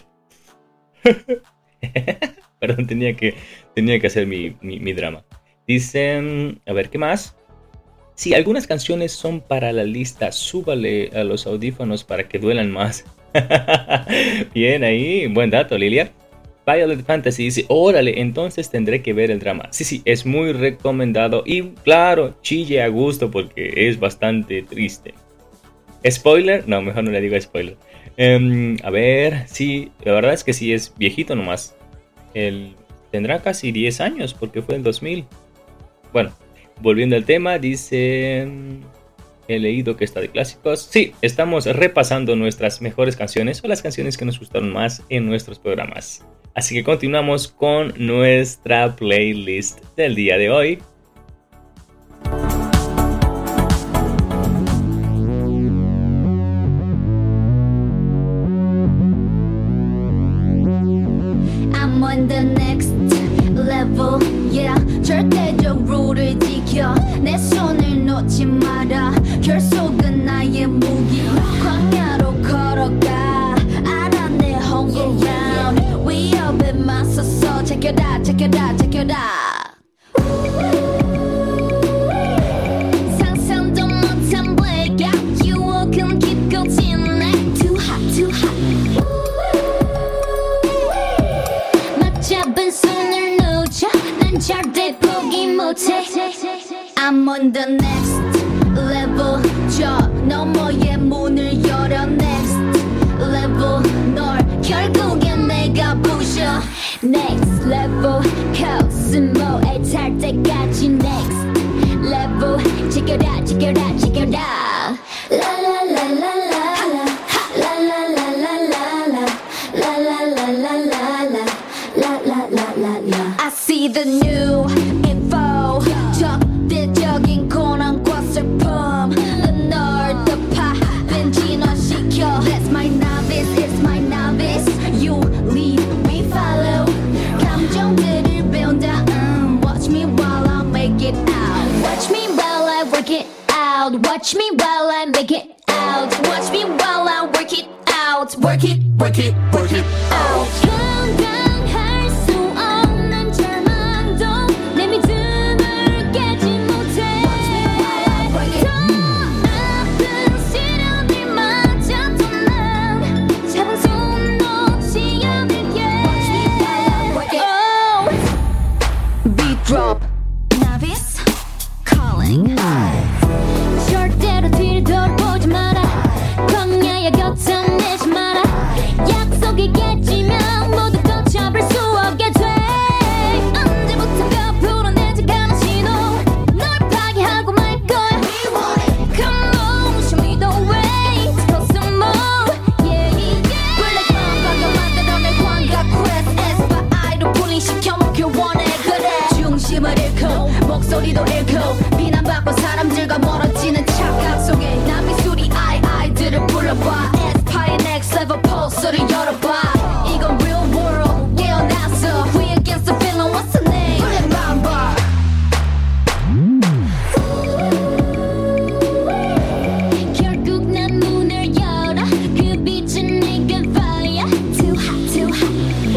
Perdón, tenía que, tenía que hacer mi, mi, mi drama. Dicen, a ver, ¿qué más? Si sí, algunas canciones son para la lista, súbale a los audífonos para que duelan más. Bien ahí, buen dato, Lilia. Violet Fantasy dice, órale, entonces tendré que ver el drama. Sí, sí, es muy recomendado y claro, chille a gusto porque es bastante triste. ¿Spoiler? No, mejor no le digo spoiler. Um, a ver, sí, la verdad es que sí es viejito nomás. Él tendrá casi diez años porque fue el dos mil. Bueno. Volviendo al tema, dice... He leído que está de clásicos. Sí, estamos repasando nuestras mejores canciones o las canciones que nos gustaron más en nuestros programas. Así que continuamos con nuestra playlist del día de hoy. I'm on the next level, yeah. 절대적으로를 지켜 내 손을 놓지 마라. 결속은 나의 무기. 광야로 걸어가 알아 내 home ground. 위협에 맞서서 제껴라 제껴라 제껴라. 상상도 못한 blackout 유혹은 깊고 진해. Too hot too hot. 맞잡은 손을 놓자. 난 절대 포기 못해. I'm on the next level. 저 너머의 문을 열어. Next level. 널 결국엔 내가 부셔. Next level. 코스모에 탈 때까지 next check it out, check it out. La la la la la la. La la la la la la. La la la la la la. La la la la la. I see the new info. 적대적인 고난과 슬픔. 널 더 파는 진화시켜. That's my novice, it's my novice. You lead, we follow. 감정들을 배운다. um, Watch me while I make it out. Watch me while I work it out. Watch me while I make it out. Watch me while I work it out. Work it, work it, work it out. 건강할 수 없는 절망도 내 믿음을 깨지 못해. 더 아픈 시련들마저도 난 잡은 손 놓지 않을게. Oh, beat drop. Novice calling. 절대로 뒤를 돌아보지 마라. 광야의 곁을 내지 마라. 약속이 깨지면 모두 걷잡을 수 없게 돼. 언제부턴가 불어내지 않은 신호. 널 파괴하고 말 거야. Come on, show me the way to go some more. Yeah, yeah. Black 광각을 만들어내 광각 quest. 에스파이로 분리시켜 놓길 원해. 그래 중심을 잃고 목소리도 잃고 비난받고 사람들과 멀어지는 착각 속에 난 미술이 아이 아이들을 불러봐. 에스파의 next level pulse를 열어봐. 이건 real world 깨어났어. We against the feeling, what's the name? Black Mamba. 결국 난 문을 열어. 그 빛은 내게 fire. Too hot, too hot.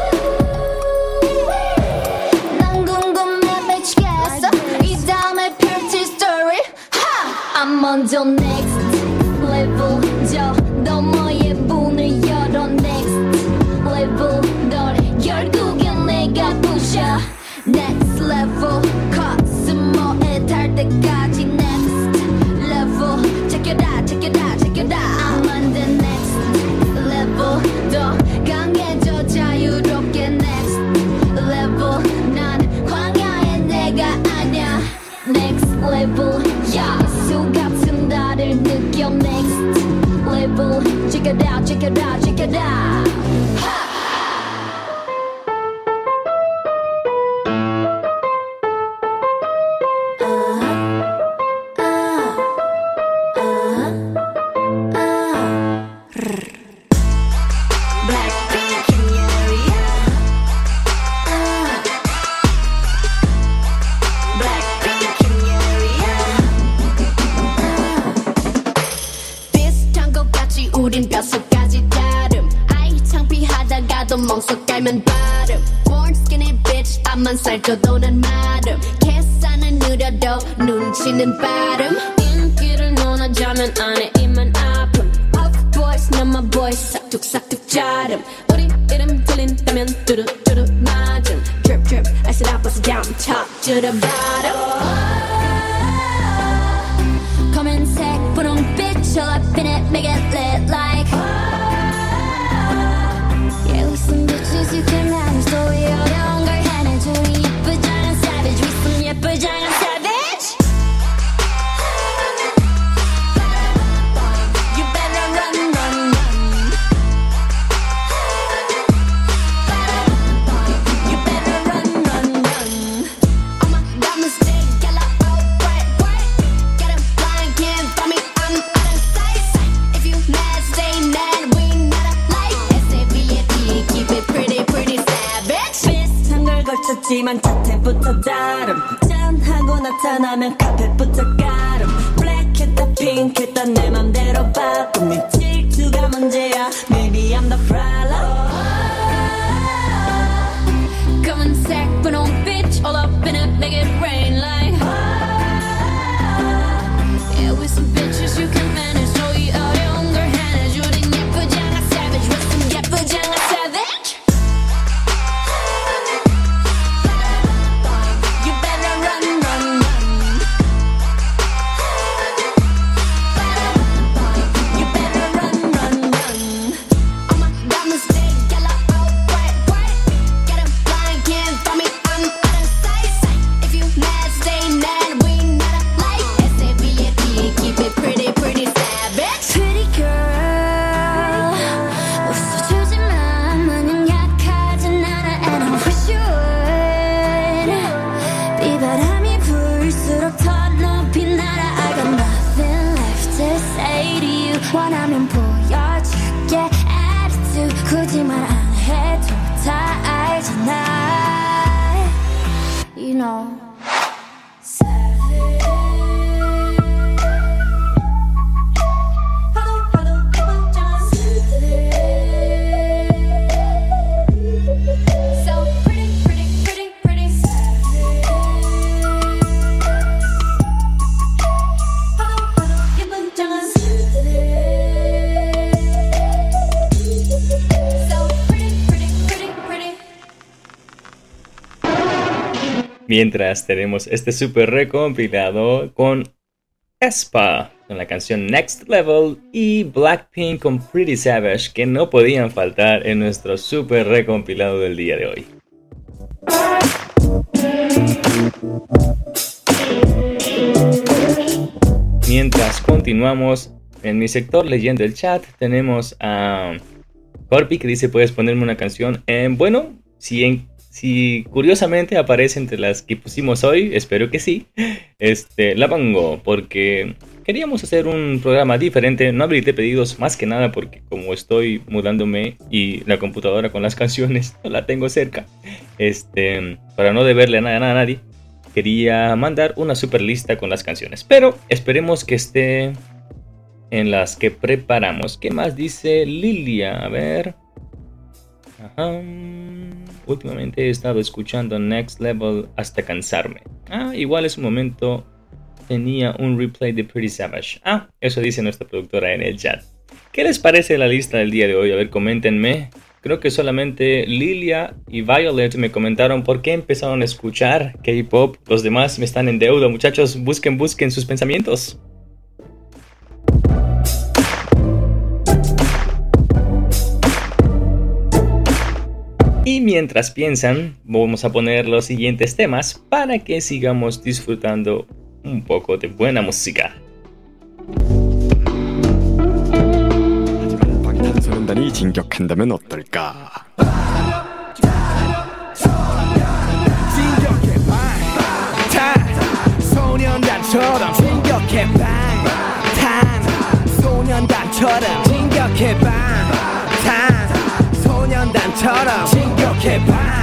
난 궁금해 미치겠어. 이 다음에 펼칠 story. 하! I'm on the next level. 저 너머의 문을 열어. Next level. 널 결국엔 내가 부셔. Next level. 코스모에 달 때까지 next level. Check it out, check it out, check it out. I'm on the next level. 더 강해져 자유롭게 next level. 난 광야의 내가 아냐. Next level. 야수 같은 나를 느껴. Next level. Check it out, check it out, check it out. Ha! Blackpink in your area. Blackpink in your area. 비슷한 것 같지 우린 뼛속까지 다름. 아이 창피하다가도 멍석 깔면 발음. Born skinny bitch 앞만 살쪄도 난 마름. 계산은 느려도 눈치는 빠름. 인기를 논하자면 안에 입만 아픔. Off boys 난 my boys 싹둑싹둑 자름. 우리 이름 들린다면 뚜루뚜루 맞음. Drip drip I said I bust it down top to the bottom. 검은색 분홍빛 all up in it make it lit like. Yeah we some bitches you can manage 또 어려운 걸 해내줘. 예쁘지 않은 savage we some 예쁘지 않은 savage. You better run run run. You better run run run. All my diamonds stay yellow oh bright bright. Get 'em blind can't find me I'm out of sight. If you mad stay mad we not alike. S A V A P keep it pretty pretty savage. 비슷한 걸 걸쳤지만 자태부터 다름. 짠하고 나타나면 카펫부터 가름. 블랙했다 핑크했다 내 맘대로 바꿈. 네 질투가 문제야 Maybe I'm the problem. 검은색 분홍빛 all up in it make it rain like. Yeah we some bitches you can manage 또 이 어려운 걸 해내줘. 우린 예쁘지 않아 savage we some 예쁘지 않아 savage. You better run run run. You better run run run. All my diamonds stay Mientras tenemos este super recompilado con aespa con la canción Next Level y Blackpink con Pretty Savage, que no podían faltar en nuestro super recompilado del día de hoy. Mientras continuamos en mi sector leyendo el chat, tenemos a Corpi que dice: ¿puedes ponerme una canción? Eh, bueno, si, en, si curiosamente aparece entre las que pusimos hoy, espero que sí, este, la pongo porque queríamos hacer un programa diferente. No habilité pedidos más que nada porque como estoy mudándome y la computadora con las canciones no la tengo cerca, este, para no deberle nada, nada a nadie, quería mandar una super lista con las canciones, pero esperemos que esté en las que preparamos. ¿Qué más dice Lilia? A ver. Ajá. Últimamente he estado escuchando Next Level hasta cansarme. Ah, igual es un momento tenía un replay de Pretty Savage. Ah, eso dice nuestra productora en el chat. ¿Qué les parece la lista del día de hoy? A ver, coméntenme. Creo que solamente Lilia y Violet me comentaron por qué empezaron a escuchar K-pop. Los demás me están en deuda, muchachos. Busquen, busquen sus pensamientos. Y mientras piensan, vamos a poner los siguientes temas para que sigamos disfrutando un poco de buena música. 방탄소년단이 진격한다면 어떨까? 진격해 방탄소년단처럼 진격해 방탄소년단처럼 진격해 방탄소년단처럼 진격해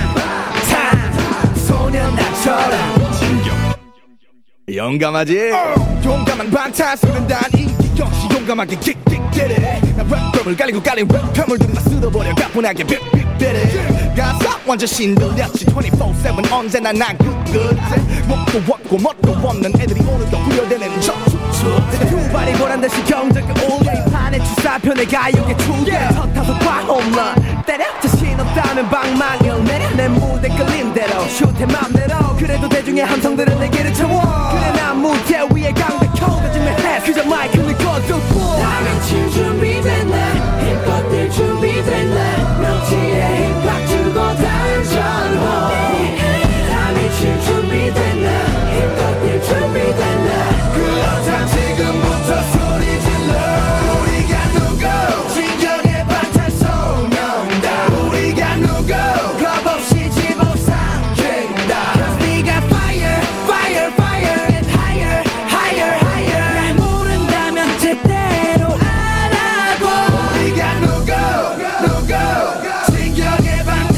방탄소년단처럼 진격 용감하지? 용감한 방탄소년단 인기 역시 용감하게 킥킥대래 나 랩법을 갈리고 갈린 랩감을 들이마 쓸어버려 가뿐하게 빅빅대래 가사 완전 신들렸지 이십사 세븐 언제나 난 good 목도 없고 멋도 없는 애들이 오늘도 후려대는 척추추 두 발이 보란 듯이 경적을 올려 이 판에 주사편에 가요계 투대 헛타서 과 홈런 때려 자신 없다면 방망이를 내려 내 무대 끌린 대로 슛해 맘대로 그래도 대중의 함성들은 내게를 채워 그래 난 무대 위에 강백호 가짐의 해 그저 마이크를 꺼두고 다 미칠 준비됐네 힘껏들 준비됐네 명치에 힘팍 주고 단전호 다 미칠 준비됐네 힘껏들 준비됐네 그렇다 지금부터 소리 질러 우리가 누구 진정의 방탄소년단 우리가 누구 겁없이 집어삼킨다 Cause we got fire fire fire and higher higher higher 날 모른다면 제대로 알아보 우리가 누구 누구 진정의 방탄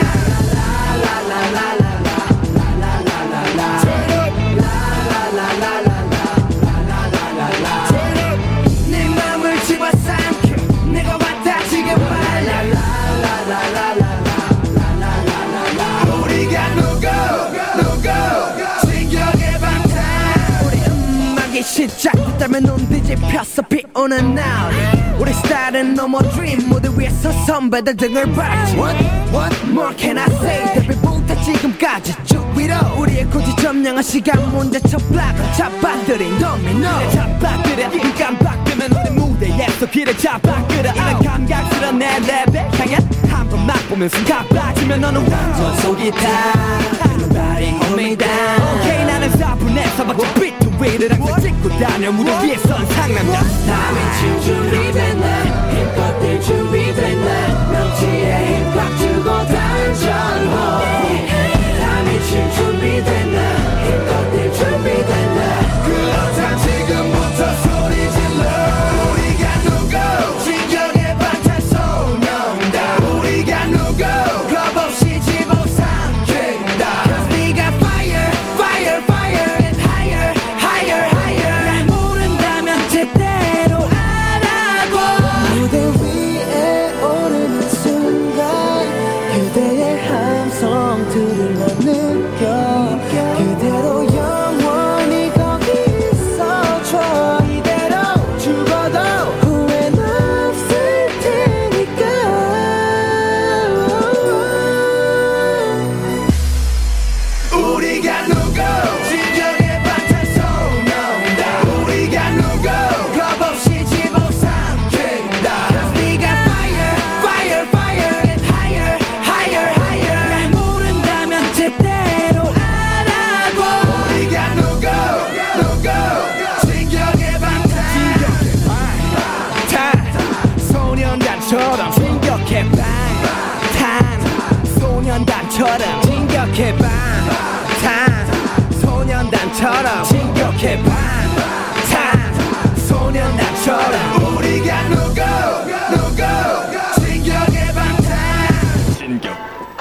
내 맘을 집어삼켜 내가 왔다 지금 말라 우리가 누구 누구 진격의 방탄 우리 음악이 시작됐다면 눈 뒤집혔어 비오는 날 우리 스타일은 no more dream 무대 위에서 선배들 등을 밟지 What? What more can I say 데뷔부터 지금까지 쭉 위로 우리의 고지 점령한 시간 문제 첫 블락을 잡아들인 도미노 잡아들여 입 깜빡이면 우리 무대에서 길을 잡아끌어 이런 감각스러운 내 랩에 향해 한 번 맛보면 순간 빠지면 너는 완전 속이 타 Nobody hold me down Okay 나는 사 분에서 박자 비트 위를 항상 찍고 다녀 무대 위에선 상남자 다 미칠 준비됐네 힘껏들 준비됐네 명치에 힘팍 주고 단전호 다 미칠 준비됐네 힘껏들 준비됐네 그렇다 지금부터 소리 질러 우리가 누구 진정의 방탄소년단 우리가 누구 겁없이 집어삼킨다 Cause we got fire fire fire and higher higher higher 날 모른다면 제대로 알아보 무대 위에 오르는 순간 그대의 함성들을 난 느껴 누구 진격의 방탄소년단 우리가 누구 겁없이 집어삼킨다 We got fire fire fire and higher higher higher 날 모른다면 제대로 알아보 우리가 누구 누구 진격의 방탄 방탄 소년단처럼 진격해 방탄 소년단처럼 진격해 방탄 소년단처럼 진격해 방탄 소년단처럼 우리가 누구 누구 진격해 방탄 진격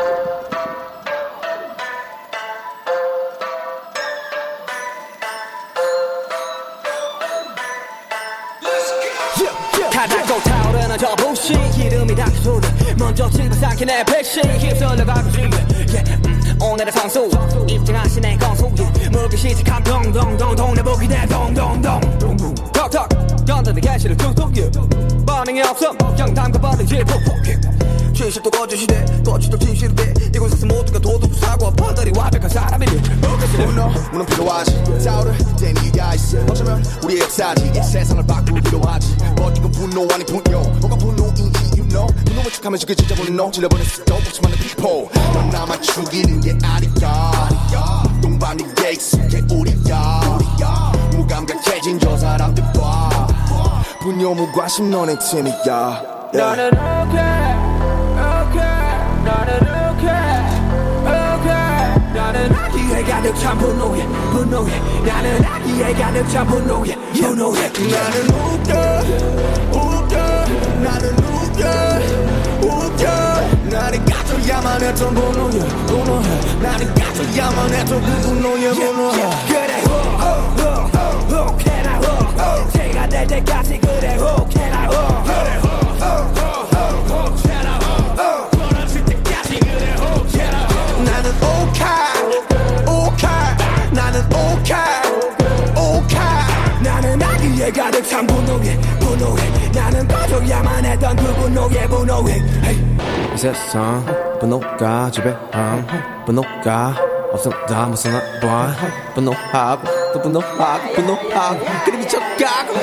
가닥고 타오르는 저 불씨 기름이 닥쳐오르 먼저 집어삼킨 내 백신 휩쓸려 가고 싶네 yeah, 음, 오늘의 선수 입증하신 내 건수 yeah, 물기 시작한 동동동 동네 보기 내 동동동 턱턱 연단의 개시를 툭툭 yeah. 반응이 없어 영담과 버든지 푹푹 진실도 거짓이래 거짓도 진실이래 이곳에서 모두가 도둑 사고 판단이 완벽한 사람이래 문어 문은 필요하지 싸우를 땐 이유가 있어 어쩌면 우리의 역사지 이 세상을 바꾸기로 하지 But 이건 분노 아니 분노 뭐가 분노인지 you know 분노를 척하면서 그 진짜 분노 질러버린 수도 없지 많은 people 넌 나만 죽이는 게 아니야 동반이 게 익숙해 우리야 무감각해진 저 사람들 봐 분노 무관심 너네 팀이야 나는 okay 나는 okay, okay. 나는 아기에 가득 찬 분노에 분노에 나는 아기에 가득 찬 분노에 분노에 나는 웃겨 웃겨 나는 웃겨 웃겨 나는 가져야만 했던 분노에 분노에 나는 가져야만 했던 그 분노에 분노에 그래 혹해라 혹 제가 될 때까지 그래 혹해라 혹 그래 혹해라 혹 나는 오카 오카 나는 오카 오카 나는 아기에 가득 찬 분노에 분노에 나는 꺼져야만 했던 그 분노에 분노에 이 세상 분노가 지배함 분노가 없었다 무슨 봐 분노하고 또 분노하고 분노하고 그리 미쳐가고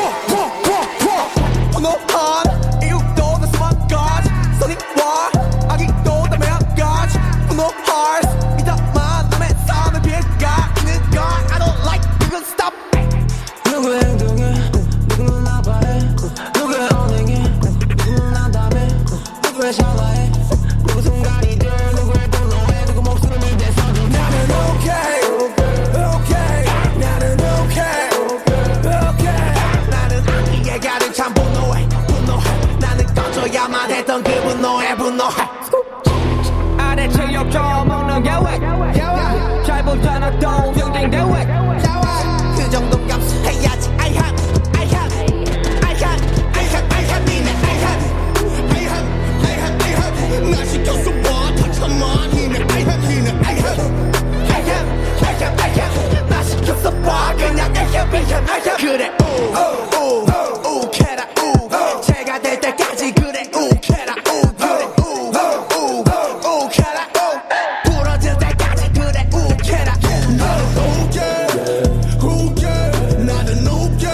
분노한 이유도 다 수만까지 선입과 악의도 다 매한까지 분노 hearts 믿어만 남의 삶을 비가 있는 걸 I don't like you can stop 누구의 행동에 누구는 나빠해 누구의 언행에 누구는 난담해 누구의 샤라해 누구 순간이들 누구의 분노에 누구 목숨을 대서 나는 okay okay 나는 okay okay 나는 아기에 가득 찬 분노에 분노해 나는 꺼져야만 했던 그 분노에 분노해 아래 체육점 먹는 계획 잘 보잖았던 경쟁 대회 그 정도 값을 해야지 I have I have I have I have I have 니네 I have I have I have I have 나 시켰어 뭐 다쳐만 니네 I have 니네 I have I have I have I have 나 시켰어 뭐 그냥 I have I have I have 그래 우우우 캐라 우 제가 될 때까지 그래 우 캐라 우 그래 우우우 캐라 우 부러질 때까지 그래 우 캐라 나는 우게 우게 나는 우게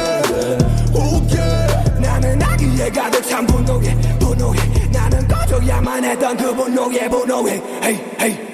우게 나는 아기에 가득 찬 분노에 분노에 나는 꺼져야만 했던 그 분노에 분노에 헤이 헤이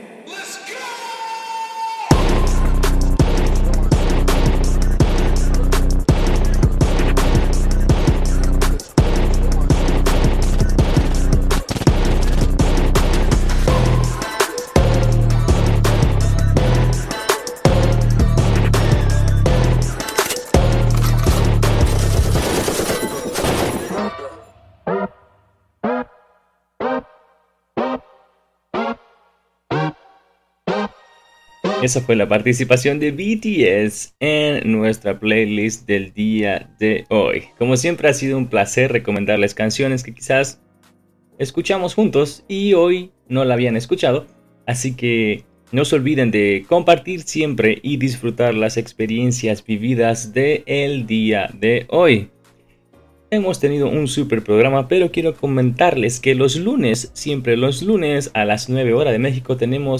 Esa fue la participación de B T S en nuestra playlist del día de hoy. Como siempre ha sido un placer recomendarles canciones que quizás escuchamos juntos y hoy no la habían escuchado. Así que no se olviden de compartir siempre y disfrutar las experiencias vividas del día de hoy. Hemos tenido un super programa, pero quiero comentarles que los lunes, siempre los lunes a las nueve horas de México, tenemos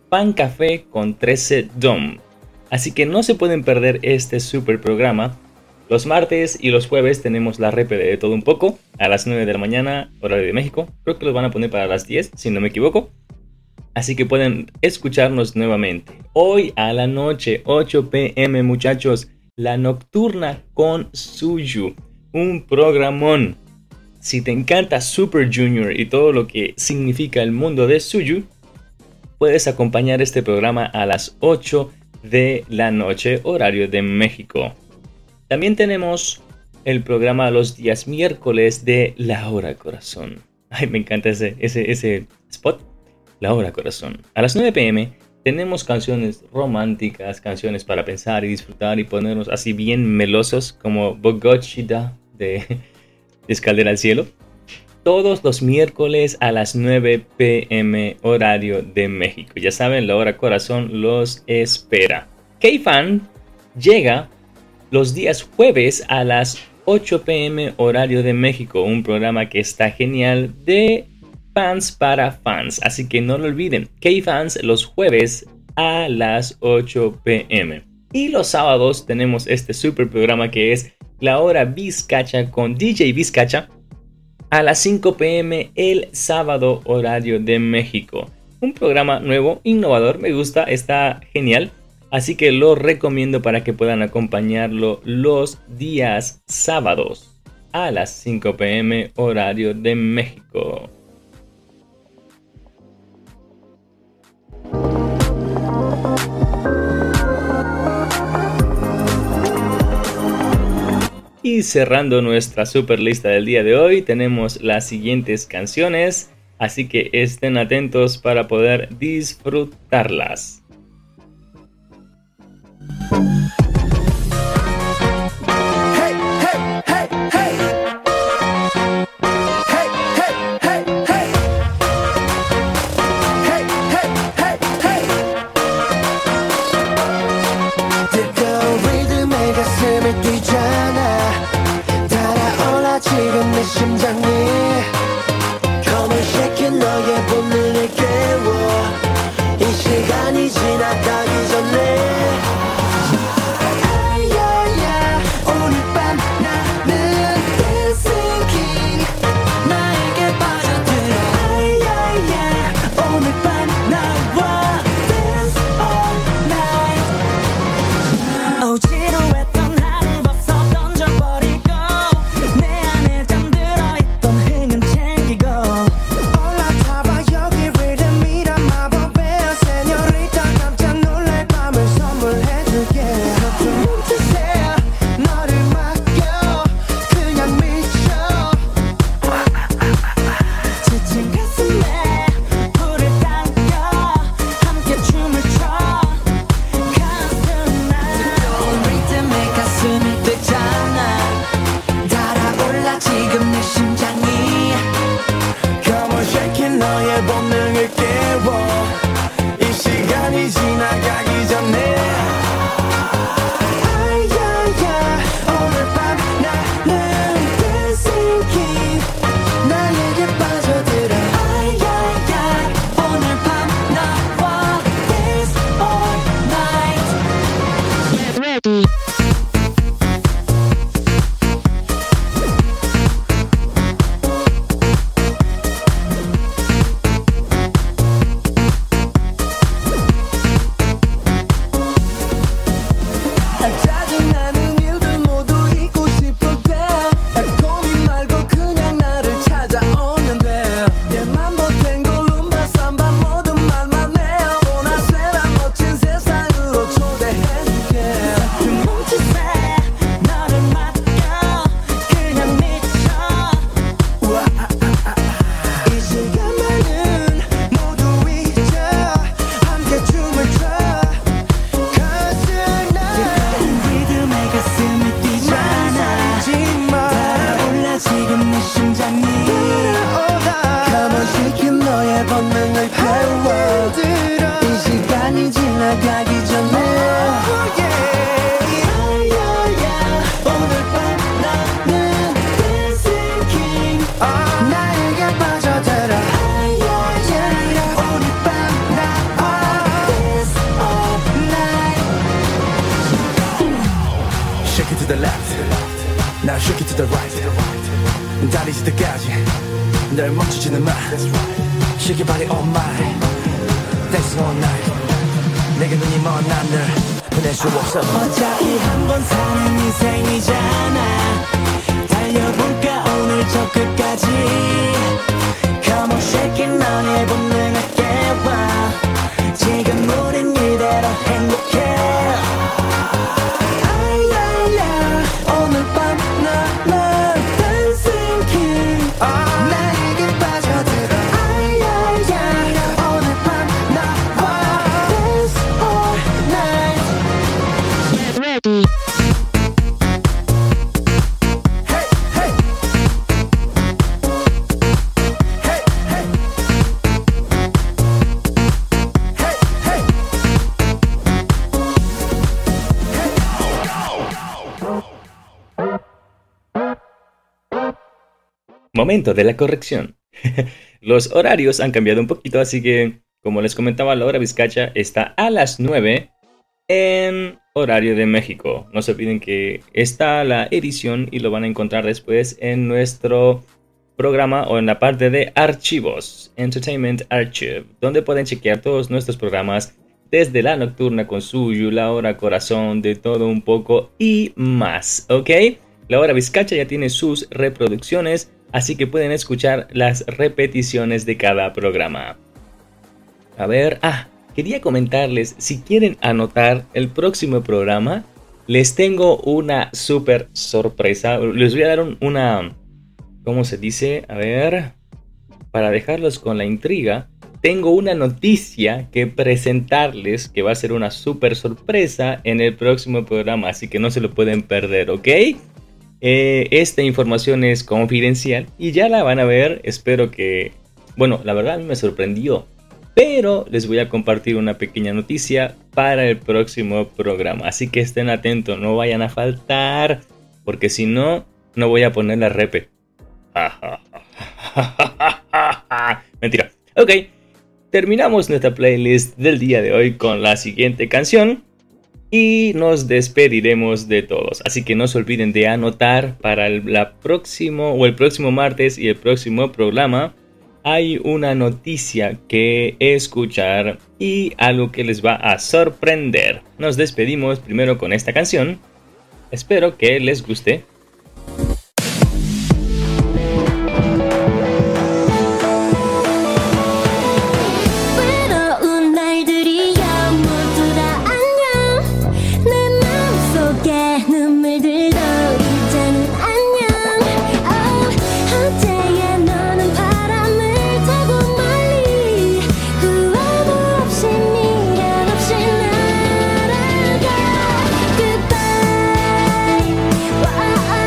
Pan Café con trece Dom. Así que no se pueden perder este super programa. Los martes y los jueves tenemos la repe de todo un poco a las nueve de la mañana, horario de México. Creo que los van a poner para las diez, si no me equivoco. Así que pueden escucharnos nuevamente. Hoy a la noche, ocho pe eme, muchachos, La Nocturna con Suyu. Un programón. Si te encanta Super Junior y todo lo que significa el mundo de Suyu, puedes acompañar este programa a las ocho de la noche, horario de México. También tenemos el programa los días miércoles de La Hora Corazón. Ay, me encanta ese, ese, ese spot. La Hora Corazón. A las nueve pe eme tenemos canciones románticas, canciones para pensar y disfrutar y ponernos así bien melosos como Bogochida de Escalera al Cielo. Todos los miércoles a las nueve pe eme horario de México. Ya saben, La Hora Corazón los espera. K-Fan llega los días jueves a las ocho pe eme horario de México. Un programa que está genial de fans para fans. Así que no lo olviden. K-Fans los jueves a las ocho pe eme. Y los sábados tenemos este super programa que es La Hora Vizcacha con D J Vizcacha a las cinco pe eme el sábado horario de México. Un programa nuevo, innovador, me gusta, está genial. Así que lo recomiendo para que puedan acompañarlo los días sábados a las cinco pe eme horario de México. Y cerrando nuestra super lista del día de hoy, tenemos las siguientes canciones, así que estén atentos para poder disfrutarlas. 심장이 검은색인 너의 본능을 깨워 이 시간이 지나가기 전에 아야야 오늘 밤 나는 dancing king 나에게 빠져들어 아야야 오늘 밤 나와 dance all night oh 지루했던 하루 벗어 던져버리고 shake it to the right 다리질 때까지 날 멈추지는 마 Shake your body all night Dance all night 내게 눈이 먼 남들 보낼 수 없어 어차피 한 번 사는 인생이잖아 달려볼까 오늘 저 끝까지 Come on shake it 너의 본능을 깨워 지금 우린 이대로 행복해 아야야 오늘 밤 나만 dancing king 나에게 빠져들어 아야야 오늘 밤 나와 dance all night Get ready Momento de la corrección. Los horarios han cambiado un poquito, así que, como les comentaba, la hora bizcacha está a las nueve en horario de México. No se olviden que está la edición y lo van a encontrar después en nuestro programa o en la parte de archivos, Entertainment Archive, donde pueden chequear todos nuestros programas desde la nocturna con Suyu, la hora corazón, de todo un poco y más, ¿ok? La hora bizcacha ya tiene sus reproducciones, así que pueden escuchar las repeticiones de cada programa. A ver, ah, quería comentarles, si quieren anotar el próximo programa, les tengo una súper sorpresa. Les voy a dar un, una, ¿cómo se dice? A ver, para dejarlos con la intriga, tengo una noticia que presentarles que va a ser una súper sorpresa en el próximo programa, así que no se lo pueden perder, ¿ok? Eh, esta información es confidencial y ya la van a ver. Espero que... Bueno, la verdad a mí me sorprendió, pero les voy a compartir una pequeña noticia para el próximo programa. Así que estén atentos, no vayan a faltar, porque si no, no voy a poner la repe. Mentira. Ok, terminamos nuestra playlist del día de hoy con la siguiente canción. Y nos despediremos de todos. Así que no se olviden de anotar para el la próximo o el próximo martes y el próximo programa. Hay una noticia que escuchar y algo que les va a sorprender. Nos despedimos primero con esta canción. Espero que les guste. Goodbye.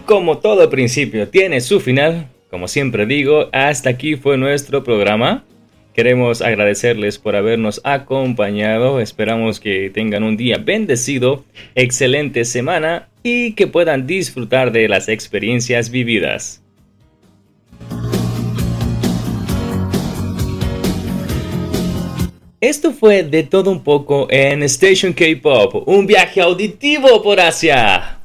como todo principio tiene su final, como siempre digo, hasta aquí fue nuestro programa. Queremos agradecerles por habernos acompañado. Esperamos que tengan un día bendecido, excelente semana y que puedan disfrutar de las experiencias vividas. Esto fue De Todo Un Poco en Station K-Pop, un viaje auditivo por Asia.